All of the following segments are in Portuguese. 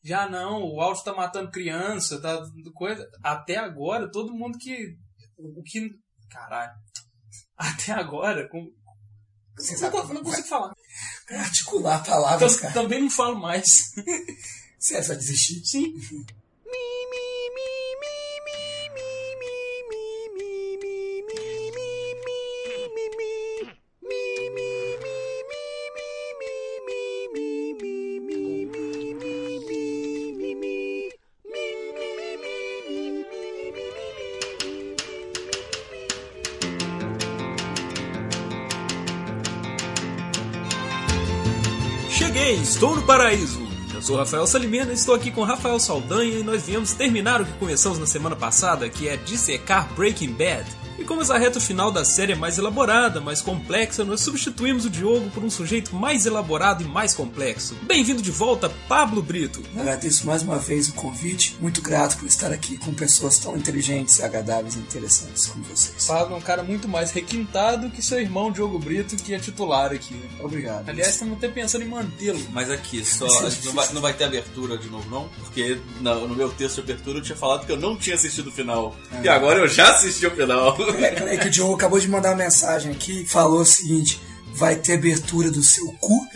Já não, o áudio tá matando criança, tá coisa. Até agora, todo mundo que... Caralho. Até agora... Não consigo falar. Articular palavras, cara. Também não falo mais. Você vai desistir? Sim. Cheguei, estou no paraíso. Eu sou Rafael Salimena, estou aqui com Rafael Saldanha e nós viemos terminar o que começamos na semana passada, que é dissecar Breaking Bad. E como essa reta final da série é mais elaborada, mais complexa, nós substituímos o Diogo por um sujeito mais elaborado e mais complexo. Bem-vindo de volta, Pablo Brito. Agradeço mais uma vez o convite, muito grato por estar aqui com pessoas tão inteligentes, agradáveis e interessantes como vocês. Pablo é um cara muito mais requintado que seu irmão Diogo Brito, que é titular aqui. Obrigado. Aliás, estamos até pensando em mantê-lo. Mas aqui, só a gente não vai ter abertura de novo, não? Porque no meu texto de abertura eu tinha falado que eu não tinha assistido o final. E agora eu já assisti o final. Peraí que o Diogo acabou de mandar uma mensagem aqui, falou o seguinte: vai ter abertura do seu cu?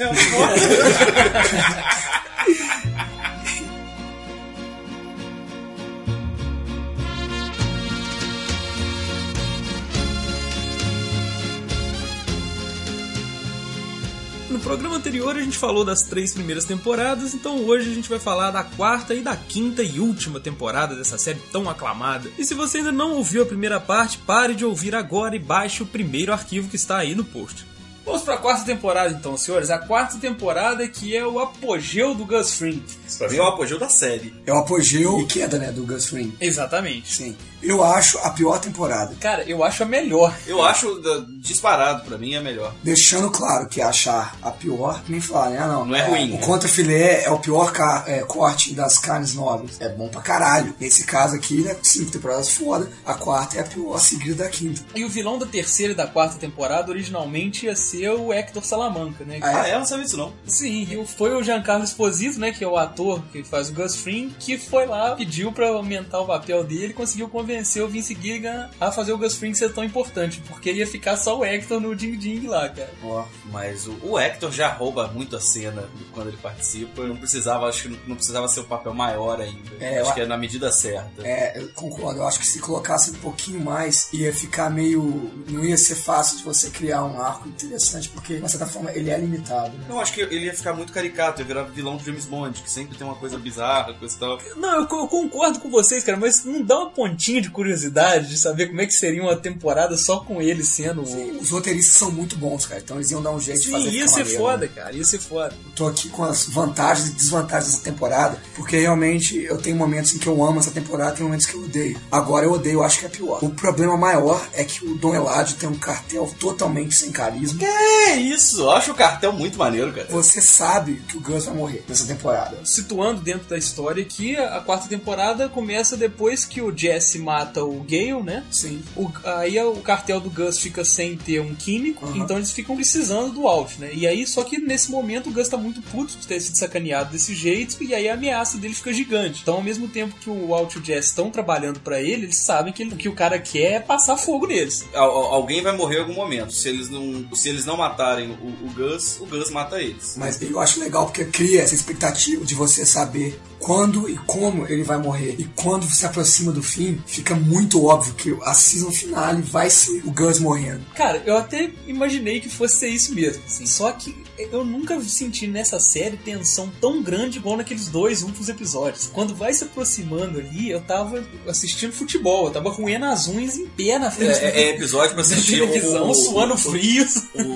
No programa anterior a gente falou das 3 primeiras temporadas, então hoje a gente vai falar da 4ª e da 5ª e última temporada dessa série tão aclamada. E se você ainda não ouviu a primeira parte, pare de ouvir agora e baixe o primeiro arquivo que está aí no post. Vamos para a 4ª temporada então, senhores. A 4ª temporada que é o apogeu do Gus Fring. Isso pra mim é o apogeu da série. É o apogeu e queda, né, do Gus Fring. Exatamente. Sim. Eu acho a pior temporada. Cara, eu acho a melhor. Eu acho disparado, pra mim é a melhor. Deixando claro que achar a pior, nem falar, né? Não é ruim. O contrafilé é o pior corte das carnes nobres. É bom pra caralho. Nesse caso aqui, né, 5 temporadas foda. A 4ª é a pior, seguida da 5ª. E o vilão da 3ª e da 4ª temporada originalmente ia ser o Hector Salamanca, né? Eu não sabia disso não. Sim, e foi o Giancarlo Esposito, né, que é o ator que faz o Gus Fring, que foi lá, pediu pra aumentar o papel dele e conseguiu convencer o Vince Gilligan a fazer o Gus Fring ser tão importante, porque ia ficar só o Hector no Ding Ding lá, cara. Mas o Hector já rouba muito a cena quando ele participa. Acho que não precisava ser um papel maior ainda. Acho que é na medida certa. Eu concordo. Eu acho que se colocasse um pouquinho mais, ia ficar meio... Não ia ser fácil de você criar um arco interessante, porque, de certa forma, ele é limitado. Né? Não, acho que ele ia ficar muito caricato, ia virar vilão de James Bond, que sempre tem uma coisa bizarra, coisa e tal. Não, eu concordo com vocês, cara, mas não dá uma pontinha de curiosidade de saber como é que seria uma temporada só com ele sendo... Sim, os roteiristas são muito bons, cara, então eles iam dar um jeito de fazer. Sim, ia ser foda, né? Cara, ia ser foda. Eu tô aqui com as vantagens e desvantagens dessa temporada, porque realmente eu tenho momentos em que eu amo essa temporada, tem momentos que eu odeio. Agora eu odeio, eu acho que é pior. O problema maior é que o Dom Eladio tem um cartel totalmente sem carisma. É isso, eu acho o cartel muito maneiro, cara. Você sabe que o Gus vai morrer nessa temporada. Situando dentro da história que a 4ª temporada começa depois que o Jesse mata o Gale, né? Sim. Aí o cartel do Gus fica sem ter um químico, então eles ficam precisando do Walt, né? E aí, só que nesse momento o Gus tá muito puto de ter sido sacaneado desse jeito, e aí a ameaça dele fica gigante. Então, ao mesmo tempo que o Walt e o Jesse estão trabalhando pra ele, eles sabem que o que o cara quer é passar fogo neles. Alguém vai morrer em algum momento. Se eles não matarem o Gus mata eles. Mas eu acho legal porque cria essa expectativa de você saber quando e como ele vai morrer. E quando se aproxima do fim, fica muito óbvio que a season finale vai ser o Gus morrendo. Cara, eu até imaginei que fosse ser isso mesmo, assim. Só que eu nunca senti nessa série tensão tão grande igual naqueles 2 últimos episódios. Quando vai se aproximando ali, eu tava assistindo futebol, eu tava roendo as unhas em pé na frente é episódio pra assistir televisão, suando frios.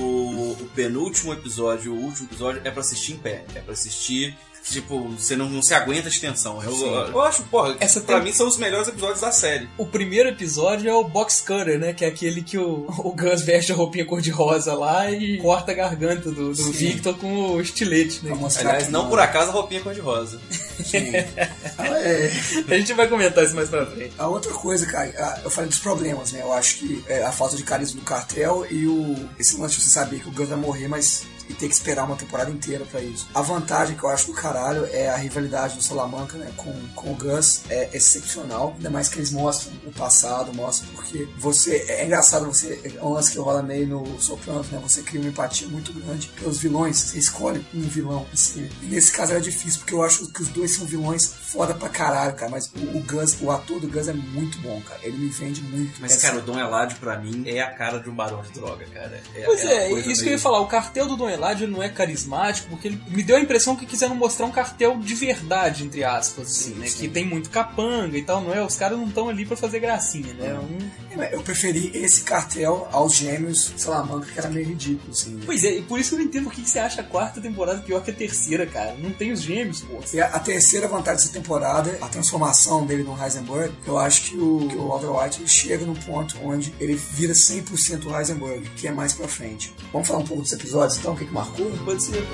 O penúltimo episódio, o último episódio é pra assistir em pé. É pra assistir... Tipo, você não se aguenta de tensão. Eu acho, porra, pra mim são os melhores episódios da série. O primeiro episódio é o Box Cutter, né? Que é aquele que o Gus veste a roupinha cor-de-rosa lá e corta a garganta do Victor com o estilete, né? Aliás, não por acaso a roupinha cor-de-rosa. A gente vai comentar isso mais pra frente. A outra coisa, cara, eu falei dos problemas, né? Eu acho que a falta de carisma do cartel e esse lance de você saber que o Gus vai morrer, mas e ter que esperar uma temporada inteira pra isso. A vantagem que eu acho do caralho é a rivalidade do Salamanca, né, com o Gus, é excepcional, ainda mais que eles mostram o passado, mostram porque é engraçado, é um lance que rola meio no Sopranos, né, você cria uma empatia muito grande pelos vilões, você escolhe um vilão, assim, e nesse caso era difícil, porque eu acho que os dois são vilões foda pra caralho, cara, mas o Gus, o ator do Gus é muito bom, cara, ele me vende muito. Mas, cara, o Dom Eladio pra mim é a cara de um barão de droga, cara. Isso que eu ia falar, o cartel do Dom Eladio não é carismático, porque ele me deu a impressão que quiseram mostrar um cartel de verdade, entre aspas, assim, né? Sim. Que tem muito capanga e tal, não é? Os caras não estão ali pra fazer gracinha, né? Eu preferi esse cartel aos gêmeos Salamanca, que era meio ridículo, assim. Pois é, e por isso que eu não entendo por que você acha a quarta temporada pior que a terceira, cara. Não tem os gêmeos, pô. E a terceira vantagem dessa temporada, a transformação dele no Heisenberg, eu acho que o Walter White chega num ponto onde ele vira 100% o Heisenberg, que é mais pra frente. Vamos falar um pouco dos episódios, então? O que marcou? Pode ser.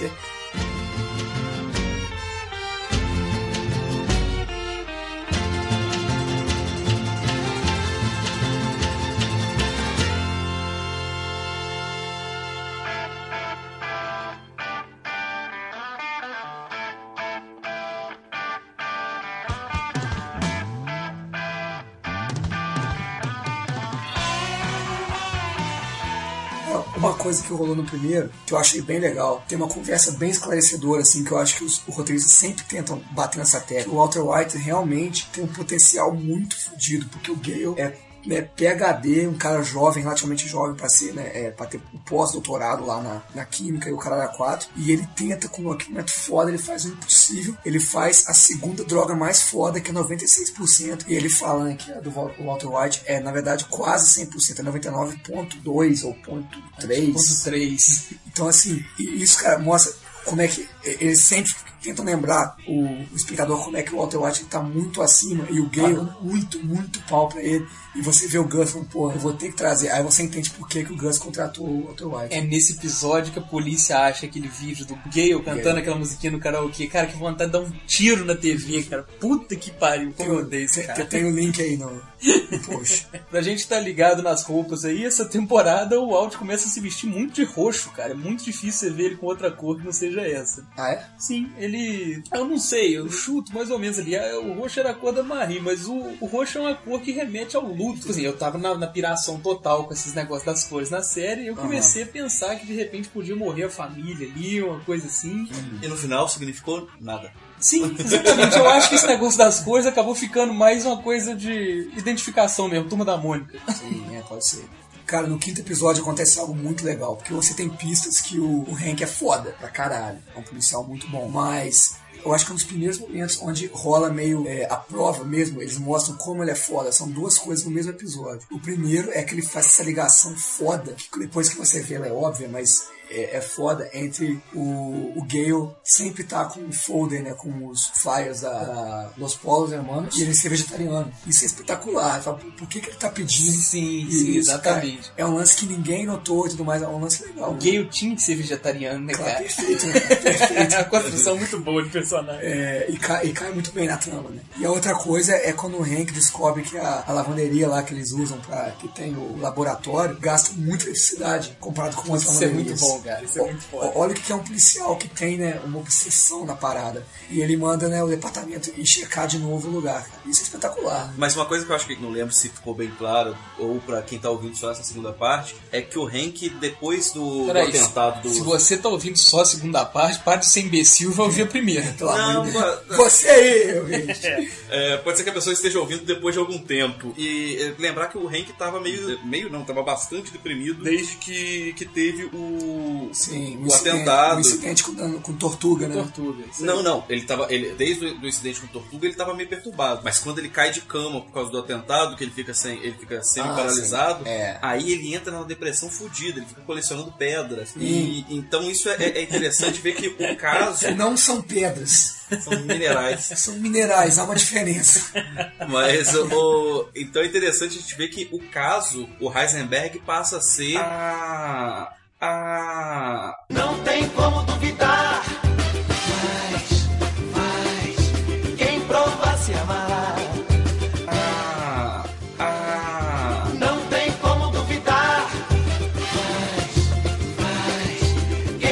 Uma coisa que rolou no primeiro, que eu achei bem legal, tem uma conversa bem esclarecedora, assim, que eu acho que os roteiristas sempre tentam bater nessa tecla. O Walter White realmente tem um potencial muito fodido, porque o Gale é PhD, um cara jovem, relativamente jovem pra ser, né, pra ter um pós-doutorado lá na química e o cara era 4, e ele tenta com um equipamento foda, ele faz o impossível, ele faz a segunda droga mais foda, que é 96%, e ele falando que a do Walter White é, na verdade, quase 100%, é 99,2 ou 0,3. Então, assim, isso, cara, mostra como é que eles sempre tentam lembrar o espectador como é que o Walter White tá muito acima e o Gale muito pau pra ele. E você vê o Gus falando, porra, eu vou ter que trazer. Aí você entende por que o Gus contratou o Walter White. É nesse episódio que a polícia acha aquele vídeo do Gale cantando aquela musiquinha no karaokê. Cara, que vontade de dar um tiro na TV, cara. Puta que pariu, como eu odeio esse cara. Tem o link aí no post. Pra gente tá ligado nas roupas aí, essa temporada o Walt começa a se vestir muito de roxo, cara. É muito difícil você ver ele com outra cor que não seja essa. Ah, é? Sim, ele... Eu não sei, eu chuto mais ou menos ali. O roxo era a cor da Marie, mas o roxo é uma cor que remete ao luto. Tipo assim, eu tava na piração total com esses negócios das cores na série e eu comecei a pensar que de repente podia morrer a família ali, uma coisa assim. E no final significou nada. Sim, exatamente. Eu acho que esse negócio das cores acabou ficando mais uma coisa de identificação mesmo, Turma da Mônica. Sim, pode ser. Cara, no quinto episódio acontece algo muito legal, porque você tem pistas que o Hank é foda pra caralho. É um policial muito bom, mas... eu acho que é um dos primeiros momentos onde rola meio a prova mesmo, eles mostram como ele é foda. São duas coisas no mesmo episódio. O primeiro é que ele faz essa ligação foda, que depois que você vê ela é óbvia, mas é foda, entre o Gale sempre tá com um folder, né, com os flyers da Los Polos Hermanos, e ele ser vegetariano. Isso é espetacular. Fala, por que ele tá pedindo? Sim, exatamente. Cara, é um lance que ninguém notou e tudo mais, é um lance legal. O Gale tinha que ser vegetariano, né, cara? Perfeito, né? Perfeito. É uma construção muito boa de personagem. E cai muito bem na trama, né? E a outra coisa é quando o Hank descobre que a lavanderia lá que eles usam que tem o laboratório, gasta muita eletricidade comparado com as lavanderias. Isso é muito bom, cara. Isso é muito foda. Olha o que é um policial que tem, né, uma obsessão na parada. E ele manda, né, o departamento ir checar de novo o lugar. Isso é espetacular. Mas uma coisa que eu acho que não lembro se ficou bem claro, ou pra quem tá ouvindo só essa segunda parte, é que o Hank, depois do atentado do... Se você tá ouvindo só a segunda parte, para de ser imbecil e vai ouvir a primeira. Não, você aí, ouvinte. Pode ser que a pessoa esteja ouvindo depois de algum tempo. E lembrar que o Hank tava tava bastante deprimido desde que teve o atentado. O incidente com Tortuga, né? Tortuga. Não. Desde o incidente com Tortuga ele tava meio perturbado. Mas quando ele cai de cama por causa do atentado, que ele fica semi-paralisado, aí ele entra numa depressão fodida, ele fica colecionando pedras. E então isso é interessante ver que o caso... Não são pedras. São minerais. São minerais, há uma diferença. Mas então é interessante a gente ver que o caso, o Heisenberg passa a ser não tem como duvidar. Mas quem prova se amará. Não tem como duvidar. Mas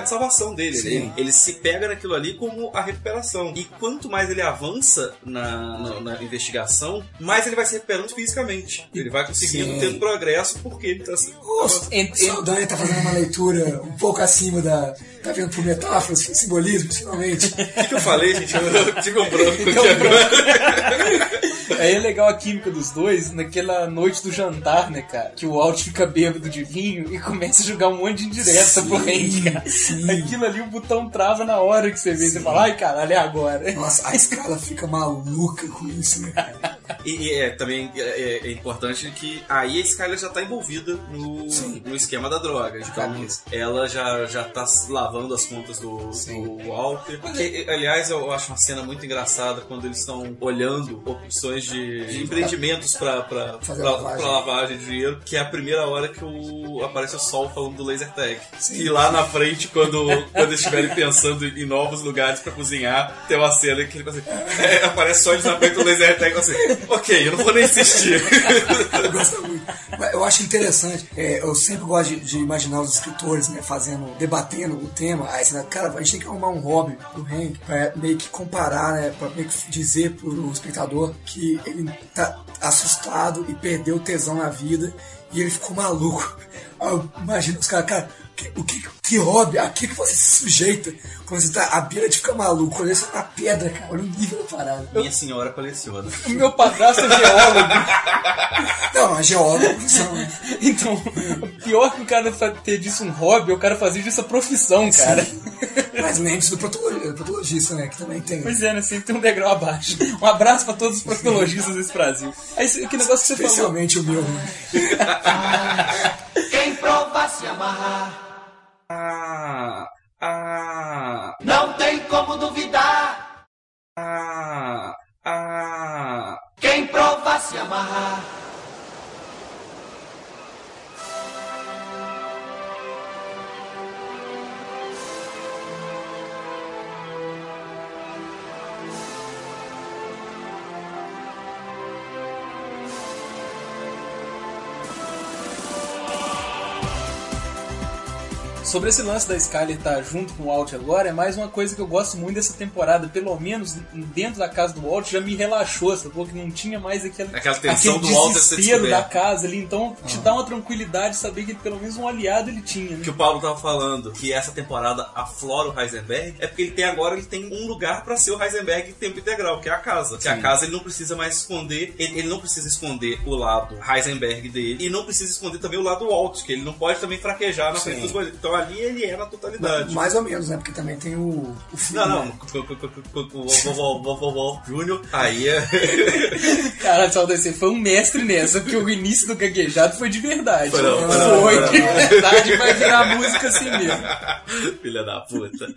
de salvação dele. Ele se pega naquilo ali como a recuperação. E quanto mais ele avança na investigação, mais ele vai se recuperando fisicamente. Ele vai conseguindo ter progresso porque ele tá... O Saldanha tá fazendo uma leitura um pouco acima da... Tá vendo por metáforas, simbolismo, finalmente. O que eu falei, gente? Eu tive um branco aqui agora. Aí é legal a química dos dois naquela noite do jantar, né, cara? Que o Walt fica bêbado de vinho e começa a jogar um monte de indireta pro Hank, cara. Sim. Aquilo ali, o botão trava na hora que você vê. Você fala, ai, caralho, é agora. Nossa, a escala fica maluca com isso, né, cara? E também é importante que aí a Skyler já tá envolvida no esquema da droga. Então, ela já tá lavando as contas do Walter. Que, aliás, eu acho uma cena muito engraçada quando eles estão olhando opções de empreendimentos pra lavagem de dinheiro, que é a primeira hora que aparece o Sol falando do laser tag. E lá na frente, quando eles estiverem pensando em novos lugares pra cozinhar, tem uma cena que ele fala assim, aparece só eles na frente do laser tag e assim, ok, eu não vou nem insistir. Eu gosto muito. Eu acho interessante, eu sempre gosto de imaginar os escritores, né, debatendo o tema. Aí você, cara, a gente tem que arrumar um hobby pro Hank pra meio que comparar, né, pra meio que dizer pro espectador que ele tá assustado e perdeu o tesão na vida e ele ficou maluco. Eu imagino os caras, cara, que hobby, a que você se sujeita quando você tá à beira de ficar maluco, olha isso na pedra, cara, olha o nível da parada. Minha senhora coleciona. O meu padrasto é geólogo. Não, é geólogo, são. Então, pior que o cara ter disso um hobby, o cara fazer disso a profissão, cara. Sim. Mas lembre-se do proctologista, né, que também tem. Pois é, né, sempre tem um degrau abaixo. Um abraço pra todos os proctologistas desse Brasil. Aí, que negócio que você Especialmente falou. o meu, né? Quem prova se amarrar. Não tem como duvidar. Quem prova se amarrar. Sobre esse lance da Skyler estar junto com o Walt agora, é mais uma coisa que eu gosto muito dessa temporada. Pelo menos dentro da casa do Walt já me relaxou, sacou? Que não tinha mais aquela tensão do Walt desespero da casa ali. Então te dá uma tranquilidade saber que pelo menos um aliado ele tinha, né? Que o Paulo tava falando, que essa temporada aflora o Heisenberg, é porque ele tem um lugar pra ser o Heisenberg em tempo integral, que é a casa. Que a casa ele não precisa mais esconder, ele não precisa esconder o lado Heisenberg dele, e não precisa esconder também o lado Walt, que ele não pode também fraquejar na frente dos bandidos. Então ali ele é na totalidade. Mais ou menos, né? Porque também tem o filme. Vovó Júnior, aí é... Caralho, Saldanha, você foi um mestre nessa, porque o início do gaguejado foi de verdade. Foi de verdade, vai virar música assim mesmo. Filha da puta.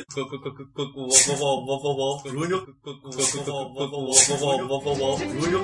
Vovó Júnior. Vovó Júnior.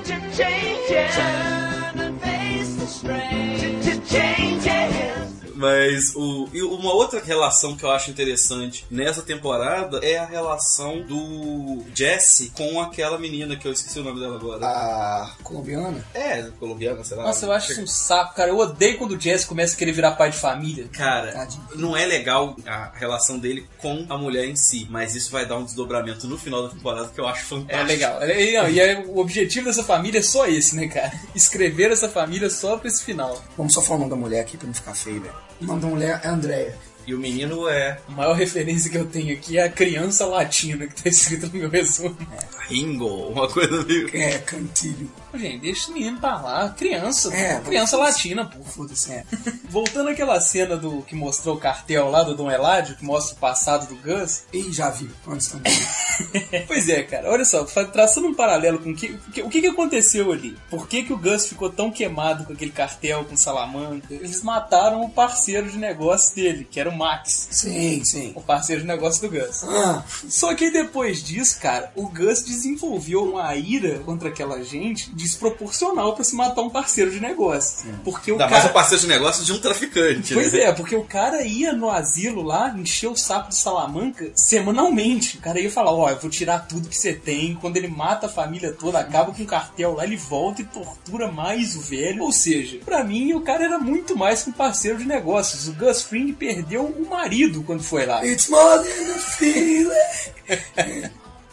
Mas uma outra relação que eu acho interessante nessa temporada é a relação do Jesse com aquela menina que eu esqueci o nome dela agora. A colombiana? Colombiana, sei lá. Nossa, eu acho isso um saco, cara. Eu odeio quando o Jesse começa a querer virar pai de família. Cara, não é legal a relação dele com a mulher em si, mas isso vai dar um desdobramento no final da temporada que eu acho fantástico. É legal. O objetivo dessa família é só esse, né, cara? Escrever essa família só pra esse final. Vamos só falar o nome da mulher aqui pra não ficar feio, velho. O nome da mulher é Andrea. E o menino é... A maior referência que eu tenho aqui é a criança latina que tá escrito no meu resumo. Ringo, uma coisa meio... Cantilho. Gente, deixa esse menino pra lá. Criança, criança latina, pô. Foda-se, Voltando àquela cena que mostrou o cartel lá do Dom Eladio, que mostra o passado do Gus. Ih, já vi. Onde estão? Pois é, cara. Olha só, traçando um paralelo com o que aconteceu ali. Por que o Gus ficou tão queimado com aquele cartel, com Salamanca? Eles mataram o parceiro de negócio dele, que era o Max. Sim. O parceiro de negócio do Gus. Só que depois disso, cara, o Gus desenvolveu uma ira contra aquela gente desproporcional pra se matar um parceiro de negócio. Porque o Ainda cara... mais um parceiro de negócio de um traficante. Pois né? é, porque o cara ia no asilo lá, encher o saco de Salamanca semanalmente. O cara ia falar, ó, eu vou tirar tudo que você tem. Quando ele mata a família toda, acaba com o cartel lá, ele volta e tortura mais o velho. Ou seja, pra mim, o cara era muito mais que um parceiro de negócios. O Gus Fring perdeu o marido quando foi lá. It's more than a feeling.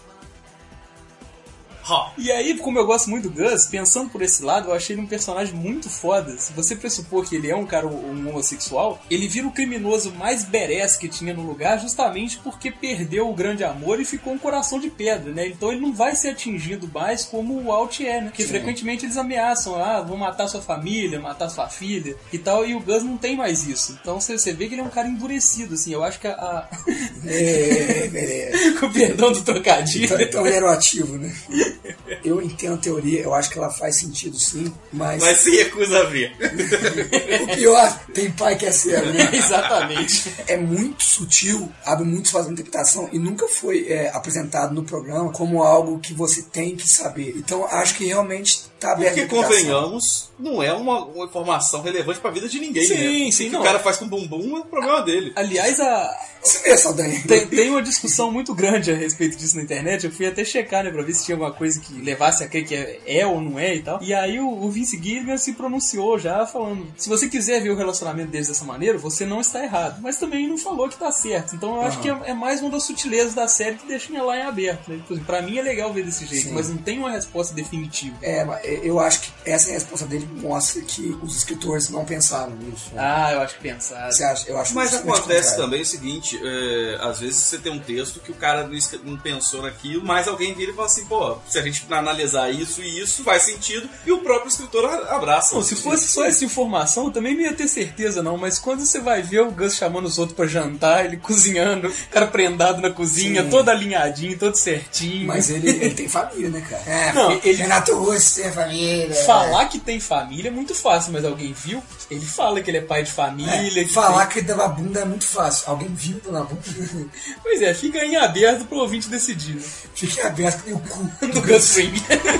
E aí, como eu gosto muito do Gus, pensando por esse lado, eu achei ele um personagem muito foda. Se você pressupor que ele é um cara um homossexual, ele vira o criminoso mais badass que tinha no lugar justamente porque perdeu o grande amor e ficou um coração de pedra, né? Então ele não vai ser atingido mais como o Walt é, né? Porque frequentemente eles ameaçam, vão matar sua família, matar sua filha e tal, e o Gus não tem mais isso. Então você vê que ele é um cara endurecido, assim. Eu acho que com perdão do trocadilho. Então ele era o ativo, né? Eu entendo a teoria, eu acho que ela faz sentido sim, mas se recusa a ver. O pior, tem pai que é cego, né? Exatamente. É muito sutil, abre muito espaço de interpretação e nunca foi apresentado no programa como algo que você tem que saber. Então acho que realmente tá aberto. Porque convenhamos, não é uma informação relevante pra vida de ninguém, né? Sim, o que o cara faz com o bumbum é o problema dele. Aliás, tem uma discussão muito grande a respeito disso na internet. Eu fui até checar, né, pra ver se tinha alguma coisa que levasse a crer que é ou não é e tal. E aí o Vince Gilligan se pronunciou já falando, se você quiser ver o relacionamento deles dessa maneira, você não está errado. Mas também não falou que tá certo. Então eu acho que é mais uma das sutilezas da série que deixa lá em aberto, né? Pra mim é legal ver desse jeito, mas não tem uma resposta definitiva. Eu acho que essa resposta dele mostra que os escritores não pensaram nisso. Eu acho que pensaram. Você acha? Eu acho. Mas acontece também o seguinte, às vezes você tem um texto que o cara não pensou naquilo, mas alguém vira e fala assim, pô, se a gente analisar isso e isso, faz sentido, e o próprio escritor abraça. Não, se fosse só essa informação, eu também não ia ter certeza não, mas quando você vai ver o Gus chamando os outros pra jantar, ele cozinhando, o cara prendado na cozinha, todo alinhadinho, todo certinho. Mas ele tem família, né, cara? Não, Renato Russo tem família. Falar que tem família é muito fácil, mas alguém viu? Ele fala que ele é pai de família. Falar que ele dava bunda é muito fácil. Alguém viu na bunda? Pois é, fica em aberto pro ouvinte decidir. Né? Fica em aberto que nem o cu do Gus Fring.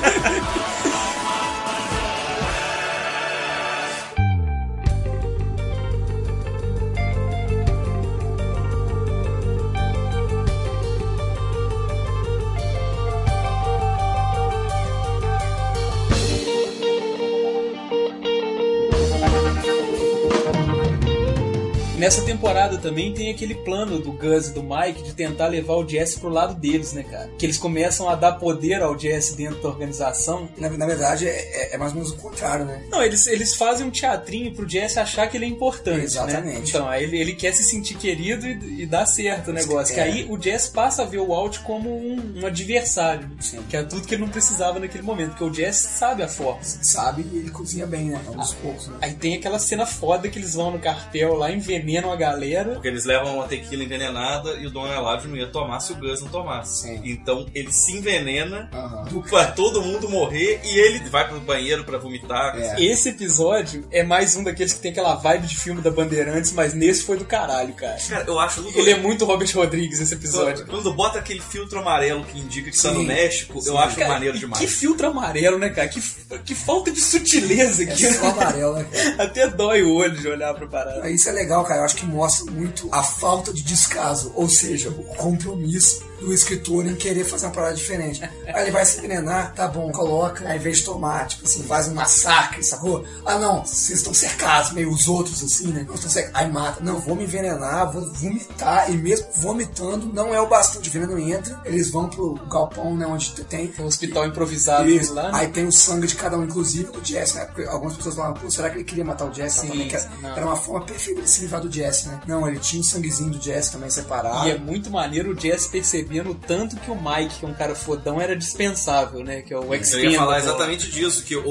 Nessa temporada também tem aquele plano do Gus e do Mike de tentar levar o Jesse pro lado deles, né, cara? Que eles começam a dar poder ao Jesse dentro da organização. Na verdade, é mais ou menos o contrário, né? Não, eles fazem um teatrinho pro Jesse achar que ele é importante, exatamente. Né? Então, aí ele quer se sentir querido e dá certo o negócio. Que aí o Jesse passa a ver o Walt como um adversário. Sim. Que é tudo que ele não precisava naquele momento. Porque o Jesse sabe a força. Sabe e ele cozinha bem, né? Aos poucos, né? Aí tem aquela cena foda que eles vão no cartel lá, envenenam a galera. Porque eles levam uma tequila envenenada e o Don Eladio não ia tomar se o Gus não tomasse. Sim. Então ele se envenena pra todo mundo morrer e ele vai pro banheiro pra vomitar. Esse episódio é mais um daqueles que tem aquela vibe de filme da Bandeirantes, mas nesse foi do caralho, cara. Cara, eu acho... Ele é muito Robert Rodrigues, esse episódio. Quando bota aquele filtro amarelo que indica que tá no México, eu acho cara, maneiro demais. Que filtro amarelo, né, cara? Que falta de sutileza aqui. É só amarelo, né, cara? Até dói o olho de olhar pra parada. Isso é legal, cara. Eu acho que mostra muito a falta de descaso, ou seja, o compromisso do escritor em querer fazer uma parada diferente. Aí ele vai se envenenar, tá bom, coloca, ao invés de tomar, tipo assim, faz um massacre, sacou? Não, vocês estão cercados, meio os outros assim, né? Não estão cercados. Aí mata. Não, vou me envenenar, vou vomitar, e mesmo vomitando, não é o bastante. O veneno entra, eles vão pro galpão, né, onde tem um hospital improvisado lá, né? Aí tem o sangue de cada um, inclusive do Jesse, né? Porque algumas pessoas falavam, pô, será que ele queria matar o Jesse? Também, era uma forma perfeita de se livrar do Jesse, né? Não, ele tinha um sanguezinho do Jesse também separado. E é muito maneiro o Jesse percebendo tanto que o Mike, que é um cara fodão, era dispensável, né? Que é o Expendable. Eu ia falar exatamente disso, que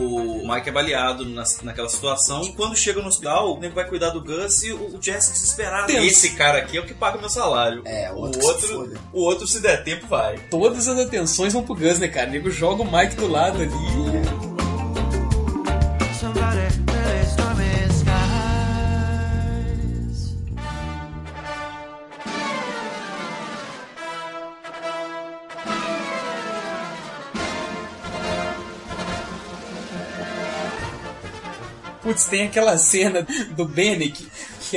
o Mike é baleado naquela situação, e quando chega no hospital, o nego vai cuidar do Gus e o Jesse desesperado. Esse cara aqui é o que paga o meu salário. O outro, se der tempo, vai. Todas as atenções vão pro Gus, né, cara? O nego joga o Mike do lado ali. Putz, tem aquela cena do Bennick que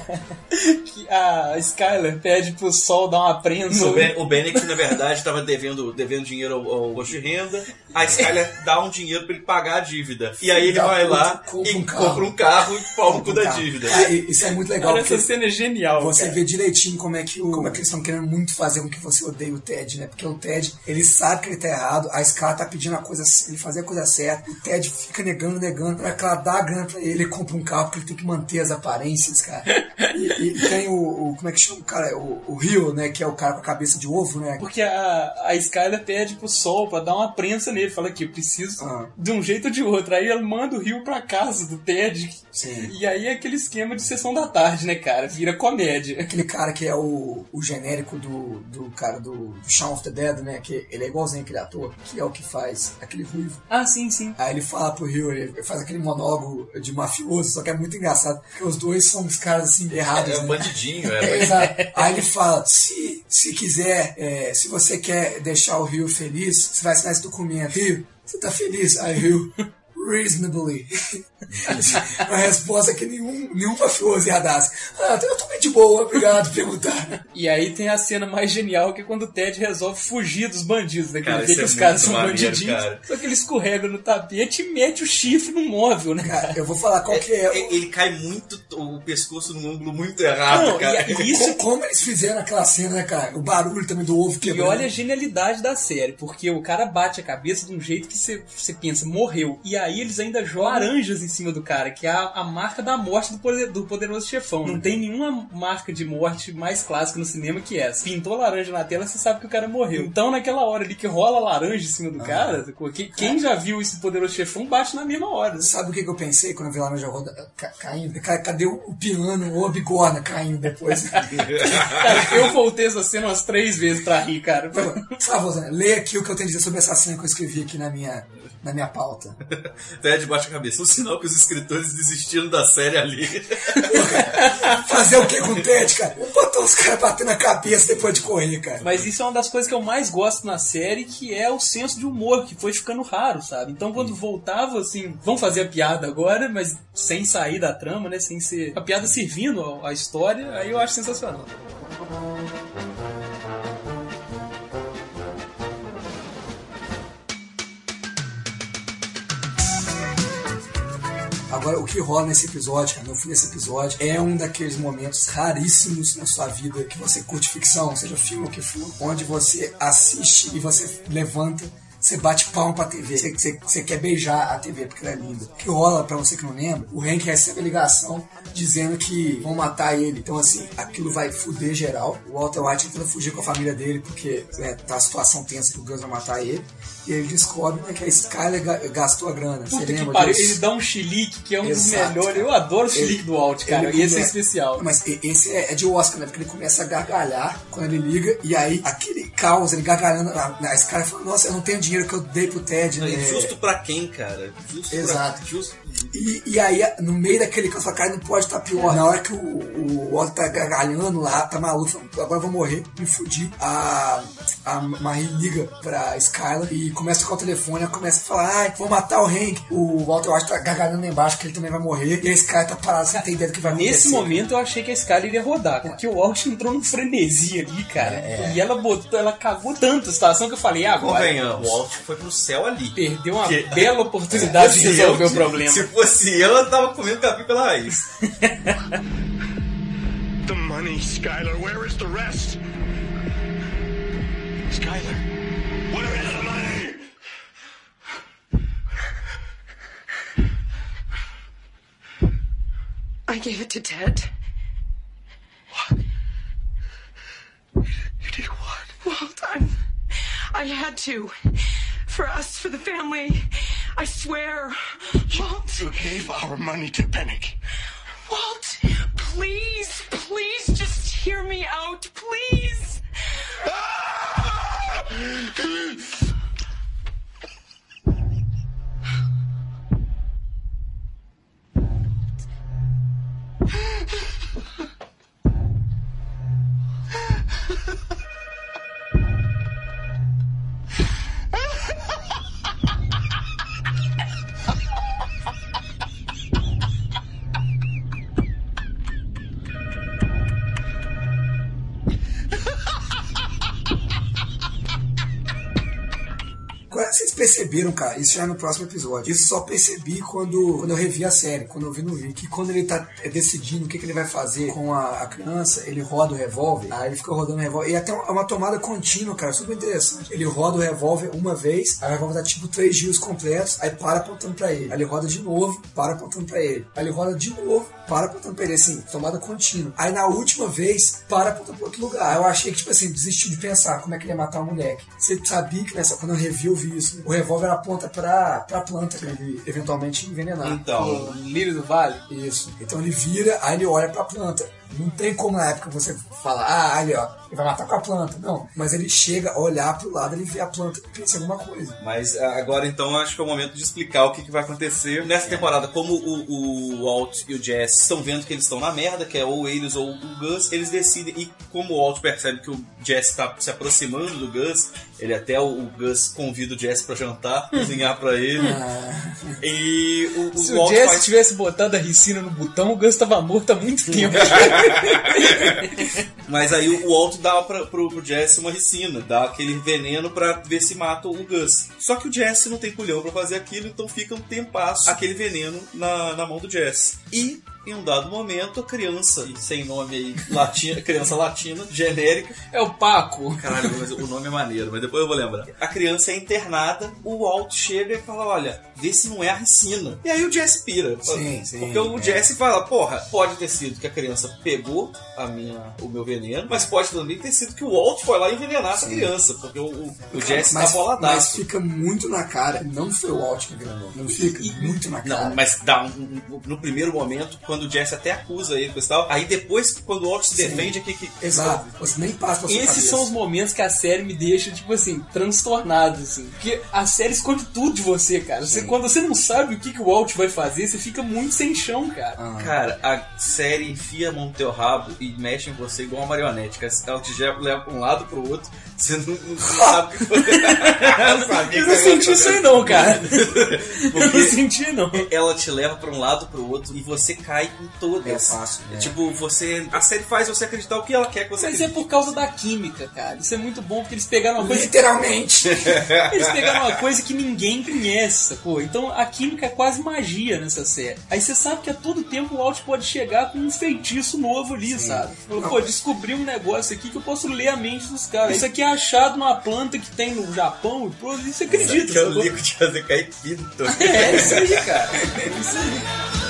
a Skyler pede pro Sol dar uma prensa. O Bennick, na verdade, estava devendo dinheiro ao imposto de renda. A Skyler dá um dinheiro pra ele pagar a dívida. E aí ele vai lá e compra um carro e pau no cu da dívida. Isso é muito legal. Cara, essa cena é genial. Você vê direitinho como é que eles estão querendo muito fazer com que você odeie o Ted, né? Porque o Ted, ele sabe que ele tá errado, a Skyler tá pedindo ele fazer a coisa certa, o Ted fica negando, pra que ela dá a grana pra ele compra um carro, porque ele tem que manter as aparências, cara. E tem como é que chama o cara? O Rio, né? Que é o cara com a cabeça de ovo, né? Porque a Skyler pede pro Sol pra dar uma prensa nele. Fala que eu preciso de um jeito ou de outro. Aí ele manda o Rio pra casa do Ted. Sim. E aí é aquele esquema de sessão da tarde, né, cara? Vira comédia. Aquele cara que é o genérico do cara do Shaun of the Dead, né? Que ele é igualzinho aquele ator, que é o que faz aquele ruivo. Ah, sim, sim. Aí ele fala pro Rio, ele faz aquele monólogo de mafioso, só que é muito engraçado, porque os dois são uns caras assim, errados. É um bandidinho, Exato. Aí ele fala, se quiser, se você quer deixar o Rio feliz, você vai assinar esse documento. Rio, você tá feliz? Aí Rio, reasonably. Uma resposta que nenhum mafioso ia dar. Eu tô bem de boa, obrigado por perguntar. E aí tem a cena mais genial, que é quando o Ted resolve fugir dos bandidos, né? Cara, vê que os caras são bandidinhos. Só que ele escorrega no tapete e mete o chifre no móvel, né? Cara, eu vou falar qual que é. Ele cai muito, o pescoço num ângulo muito errado, não, cara. Como eles fizeram aquela cena, né, cara? O barulho também do ovo quebrando. E olha a genialidade da série, porque o cara bate a cabeça de um jeito que você pensa, morreu. E aí eles ainda jogam laranjas em cima do cara, que é a marca da morte do Poderoso Chefão. Não tem nenhuma marca de morte mais clássica no cinema que essa. Pintou laranja na tela, você sabe que o cara morreu. Então naquela hora ali que rola laranja em cima do cara, quem já viu esse Poderoso Chefão bate na mesma hora. Sabe o que eu pensei quando eu vi a laranja caindo? Cadê o piano ou a bigorna caindo depois? Cara, eu voltei essa cena umas 3 vezes pra rir, cara. Por favor, Zé, leia aqui o que eu tenho a dizer sobre essa cena que eu escrevi aqui na minha pauta. Ted baixa a cabeça. Um sinal que os escritores desistiram da série ali. Fazer o que com o Ted, cara? Botar os caras batendo a cabeça depois de correr, cara. Mas isso é uma das coisas que eu mais gosto na série, que é o senso de humor, que foi ficando raro, sabe? Então quando voltava, assim, vamos fazer a piada agora, mas sem sair da trama, né? Sem ser a piada servindo à história, aí eu acho sensacional. Agora, o que rola nesse episódio, cara, no fim desse episódio, é um daqueles momentos raríssimos na sua vida que você curte ficção, seja filme ou que for, onde você assiste e você levanta, você bate palma pra TV, você quer beijar a TV porque ela é linda. O que rola, pra você que não lembra, o Hank recebe a ligação dizendo que vão matar ele. Então, assim, aquilo vai fuder geral. O Walter White tenta fugir com a família dele porque tá a situação tensa que o Gus vai matar ele. E ele descobre, né, que a Skyler gastou a grana. Puta que pariu, ele dá um chilique que é um dos melhores. Cara. Eu adoro o chilique do Walt, cara. E esse é especial. Mas esse é de Oscar, né? Porque ele começa a gargalhar quando ele liga. E aí, aquele caos, ele gargalhando. A Skyler fala, nossa, eu não tenho dinheiro que eu dei pro Ted. Né? Justo pra quem, cara? Exato. E aí, no meio daquele caos, cara, não pode estar pior. Na hora que o Walt tá gargalhando lá, tá maluco, agora eu vou morrer, me fudi. A Marie liga pra Skyler e começa a tocar o telefone, ela começa a falar, vou matar o Hank. O Walter White tá gargalhando lá embaixo, que ele também vai morrer. E a Skyler tá parada sem ter ideia do que vai acontecer. Nesse momento eu achei que a Skyler iria rodar, porque o Walt entrou num frenesi ali, cara. E ela cagou tanto a situação que eu falei, agora. Convenhamos, o Walt foi pro céu ali. Perdeu uma bela oportunidade de resolver o problema. Se fosse ela tava comendo capim pela raiz. The money, Skyler, where is the rest? Skyler, where is the money? I gave it to Ted. What? You did what? Walt, I had to. For us, for the family. I swear. Walt. You gave our money to Pennick. Walt, please, just hear me out, please. Vocês perceberam, cara, isso já é no próximo episódio. Isso só percebi quando eu revi a série, quando eu vi no vídeo, que quando ele tá decidindo o que ele vai fazer com a criança, ele roda o revólver, aí ele fica rodando o revólver, e até uma tomada contínua, cara, super interessante. Ele roda o revólver uma vez, aí o revólver dá tipo 3 giros completos, aí para apontando pra ele. Aí ele roda de novo, para apontando pra ele. Aí ele roda de novo, para apontando pra ele, assim, tomada contínua. Aí na última vez, para apontando pra outro lugar. Aí eu achei que, tipo assim, desistiu de pensar como é que ele ia matar o moleque. Você sabia que quando eu revi, eu vi isso. O revólver aponta pra planta pra ele eventualmente envenenar. Então, o lírio do vale? Isso. Então ele vira, aí ele olha pra planta. Não tem como na época você falar, ali ó, ele vai matar com a planta. Não. Mas ele chega a olhar pro lado, ele vê a planta e pensa em alguma coisa. Mas agora então acho que é o momento de explicar o que vai acontecer nessa temporada. Como o Walt e o Jesse estão vendo que eles estão na merda, que é ou eles ou o Gus, eles decidem. E como o Walt percebe que o Jesse está se aproximando do Gus, ele até o Gus convida o Jesse pra jantar, cozinhar pra ele. E se o Jesse tivesse botado a ricina no botão, o Gus tava morto há muito tempo. Mas aí o Walt dá pro Jesse uma ricina, dá aquele veneno pra ver se mata o Gus. Só que o Jesse não tem culhão pra fazer aquilo, então fica um tempasso aquele veneno na mão do Jesse. E em um dado momento, a criança, sem nome aí, latina, criança latina, genérica. É o Paco. Caralho, mas o nome é maneiro, mas depois eu vou lembrar. A criança é internada, o Walt chega e fala, olha, vê se não é a ricina. E aí o Jesse pira. Sim. Porque o Jesse fala, porra, pode ter sido que a criança pegou o meu veneno, mas pode também ter sido que o Walt foi lá envenenar essa criança, porque o Jesse tá boladaço. Mas fica muito na cara, não foi o Walt que envenenou. Não fica muito na cara. Não, mas dá no primeiro momento, quando o Jesse até acusa ele e tal, aí depois, quando o Walt se defende, aqui que... Exato, você nem passa pra sua Esses cabeça. são os momentos que a série me deixa, tipo assim, transtornado, assim. Porque a série esconde tudo de você, cara. Quando você não sabe o que o Walt vai fazer, você fica muito sem chão, cara. Cara, a série enfia a mão no teu rabo e mexe em você igual uma marionete. Ela te leva pra um lado pro outro, você não sabe o que fazer. Eu não senti isso aí não, cara. Eu não senti, não. Ela te leva pra um lado pro outro e você cai em todas. É fácil, né? Tipo, a série faz você acreditar o que ela quer que você acredite. Mas é por causa da química, cara. Isso é muito bom, porque eles pegaram uma coisa... Literalmente! Eles pegaram uma coisa que ninguém conhece, sacou? Então a química é quase magia nessa série. Aí você sabe que a todo tempo o Walt pode chegar com um feitiço novo ali, sabe? Pô, descobri um negócio aqui que eu posso ler a mente dos caras. Isso aqui é achado numa planta que tem no Japão e você acredita, que é o líquido de fazer cair pinto. É isso aí, cara. É isso aí.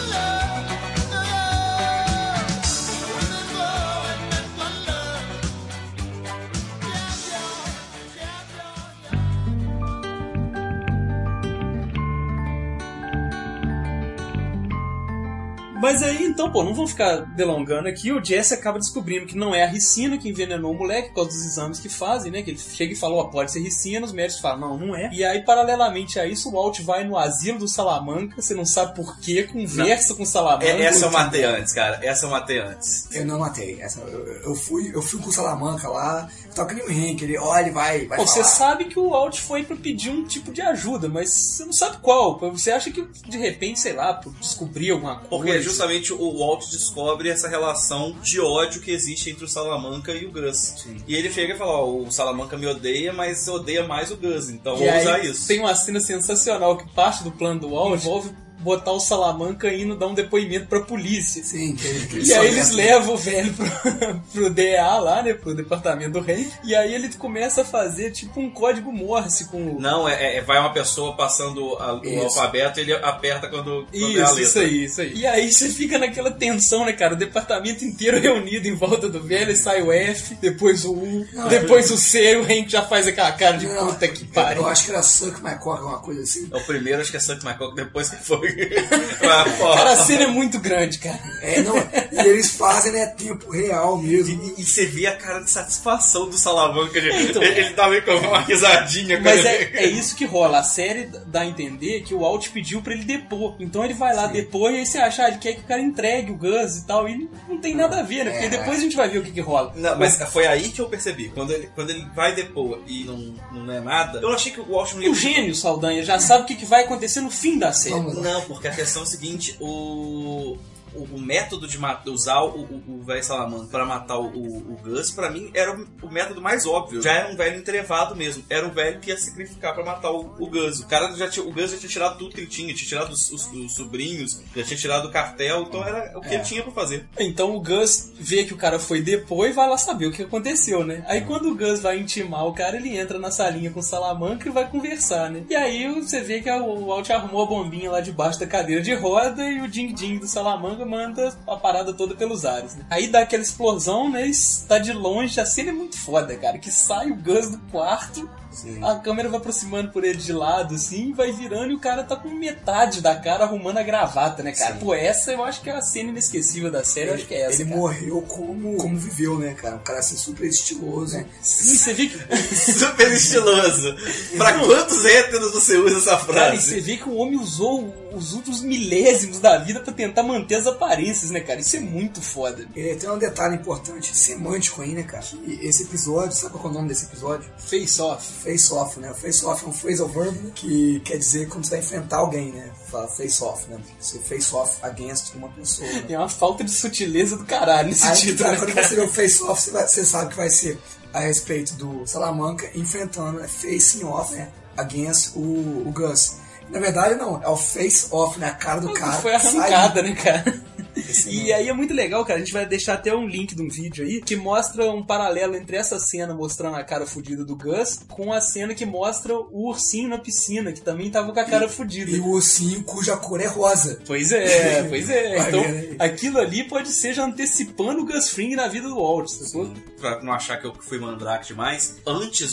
Mas aí, então, pô, não vamos ficar delongando aqui. O Jesse acaba descobrindo que não é a ricina que envenenou o moleque, por causa dos exames que fazem, né? Que ele chega e fala, ó, pode ser ricina, os médicos falam, não é. E aí, paralelamente a isso, o Walt vai no asilo do Salamanca, você não sabe por quê, conversa com o Salamanca. Essa eu matei antes, cara. Essa eu matei antes. Eu não matei. Eu fui com o Salamanca lá, tava que nem o Henrique, ele, ó, ele vai Pô, você sabe que o Walt foi pra pedir um tipo de ajuda, mas você não sabe qual. Você acha que, de repente, sei lá, por descobrir alguma coisa... Porque justamente o Walt descobre essa relação de ódio que existe entre o Salamanca e o Gus. Sim. E ele chega e fala, ó, o Salamanca me odeia, mas odeia mais o Gus, então vou usar isso. Tem uma cena sensacional que parte do plano do Walt envolve botar o Salamanca indo dar um depoimento pra polícia. Sim, e aí eles levam o velho pro DEA lá, né, pro departamento do rei, e aí ele começa a fazer tipo um código Morse com... Não, vai uma pessoa passando o alfabeto e ele aperta quando é a letra. Isso aí. E aí você fica naquela tensão, né, cara, o departamento inteiro reunido em volta do velho, e sai o F, depois o U, depois o C, e o Hank já faz aquela cara de puta que pariu. Eu acho que era Suck My Cock, alguma coisa assim. O primeiro acho que é Suck My Cock, depois que foi... Cara, a cena é muito grande, cara. E eles fazem, né, tempo real mesmo. E você vê a cara de satisfação do Salamanca. Então, ele tá meio com uma risadinha. Mas é isso que rola. A série dá a entender que o Walt pediu pra ele depor. Então ele vai lá depor e aí você acha, ele quer que o cara entregue o Gus e tal. E não tem nada a ver, né? Porque depois a gente vai ver o que rola. Não, mas foi aí que eu percebi. Quando ele vai depor e não é nada, eu achei que o Walt não ia... O gênio, Saldanha, já sabe o que vai acontecer no fim da série. Não, porque a questão é o seguinte, o o método de usar o velho Salamanca pra matar o Gus, pra mim, era o método mais óbvio. Já era um velho entrevado mesmo. Era um velho que ia sacrificar pra matar o Gus. O Gus já tinha tirado tudo que ele tinha tirado os sobrinhos, já tinha tirado o cartel, então era o que ele tinha pra fazer. Então o Gus vê que o cara foi depois e vai lá saber o que aconteceu, né? Aí quando o Gus vai intimar o cara, ele entra na salinha com o Salamanca e vai conversar, né? E aí você vê que o Walt arrumou a bombinha lá debaixo da cadeira de roda e o Ding-Ding do Salamanca manda a parada toda pelos ares, né? Aí dá aquela explosão, né? Está de longe, a cena é muito foda, cara, que sai o Gus do quarto. Sim. A câmera vai aproximando por ele de lado, assim, vai virando e o cara tá com metade da cara arrumando a gravata, né, cara? Sim. Pô, essa eu acho que é a cena inesquecível da série, eu acho que é essa, ele cara. morreu como viveu, né, cara? Um cara assim super estiloso, né? Sim, você vê que... super estiloso. Pra quantos héteros você usa essa frase? Cara, e você vê que o homem usou os últimos milésimos da vida pra tentar manter as aparências, né, cara? Isso é muito foda. Tem um detalhe importante, semântico aí, né, cara? Que esse episódio, sabe qual é o nome desse episódio? Face Off. Face Off, né? Face Off é um phrasal verb que quer dizer quando você vai enfrentar alguém, né? Fala face off, né? Você face off against uma pessoa. Né? É uma falta de sutileza do caralho nesse título. Quando você vê o face off, você sabe que vai ser a respeito do Salamanca enfrentando, facing off, né? Against o Gus. Na verdade, não. É o face off, né? A cara do cara. Foi arrancada, né, cara? E aí é muito legal, cara. A gente vai deixar até um link de um vídeo aí que mostra um paralelo entre essa cena mostrando a cara fudida do Gus com a cena que mostra o ursinho na piscina, que também tava com a cara fudida. E o ursinho cuja cor é rosa. Pois é, pois é. Então, aquilo ali pode ser já antecipando o Gus Fring na vida do Walt. Pra não achar que eu fui mandrake demais, antes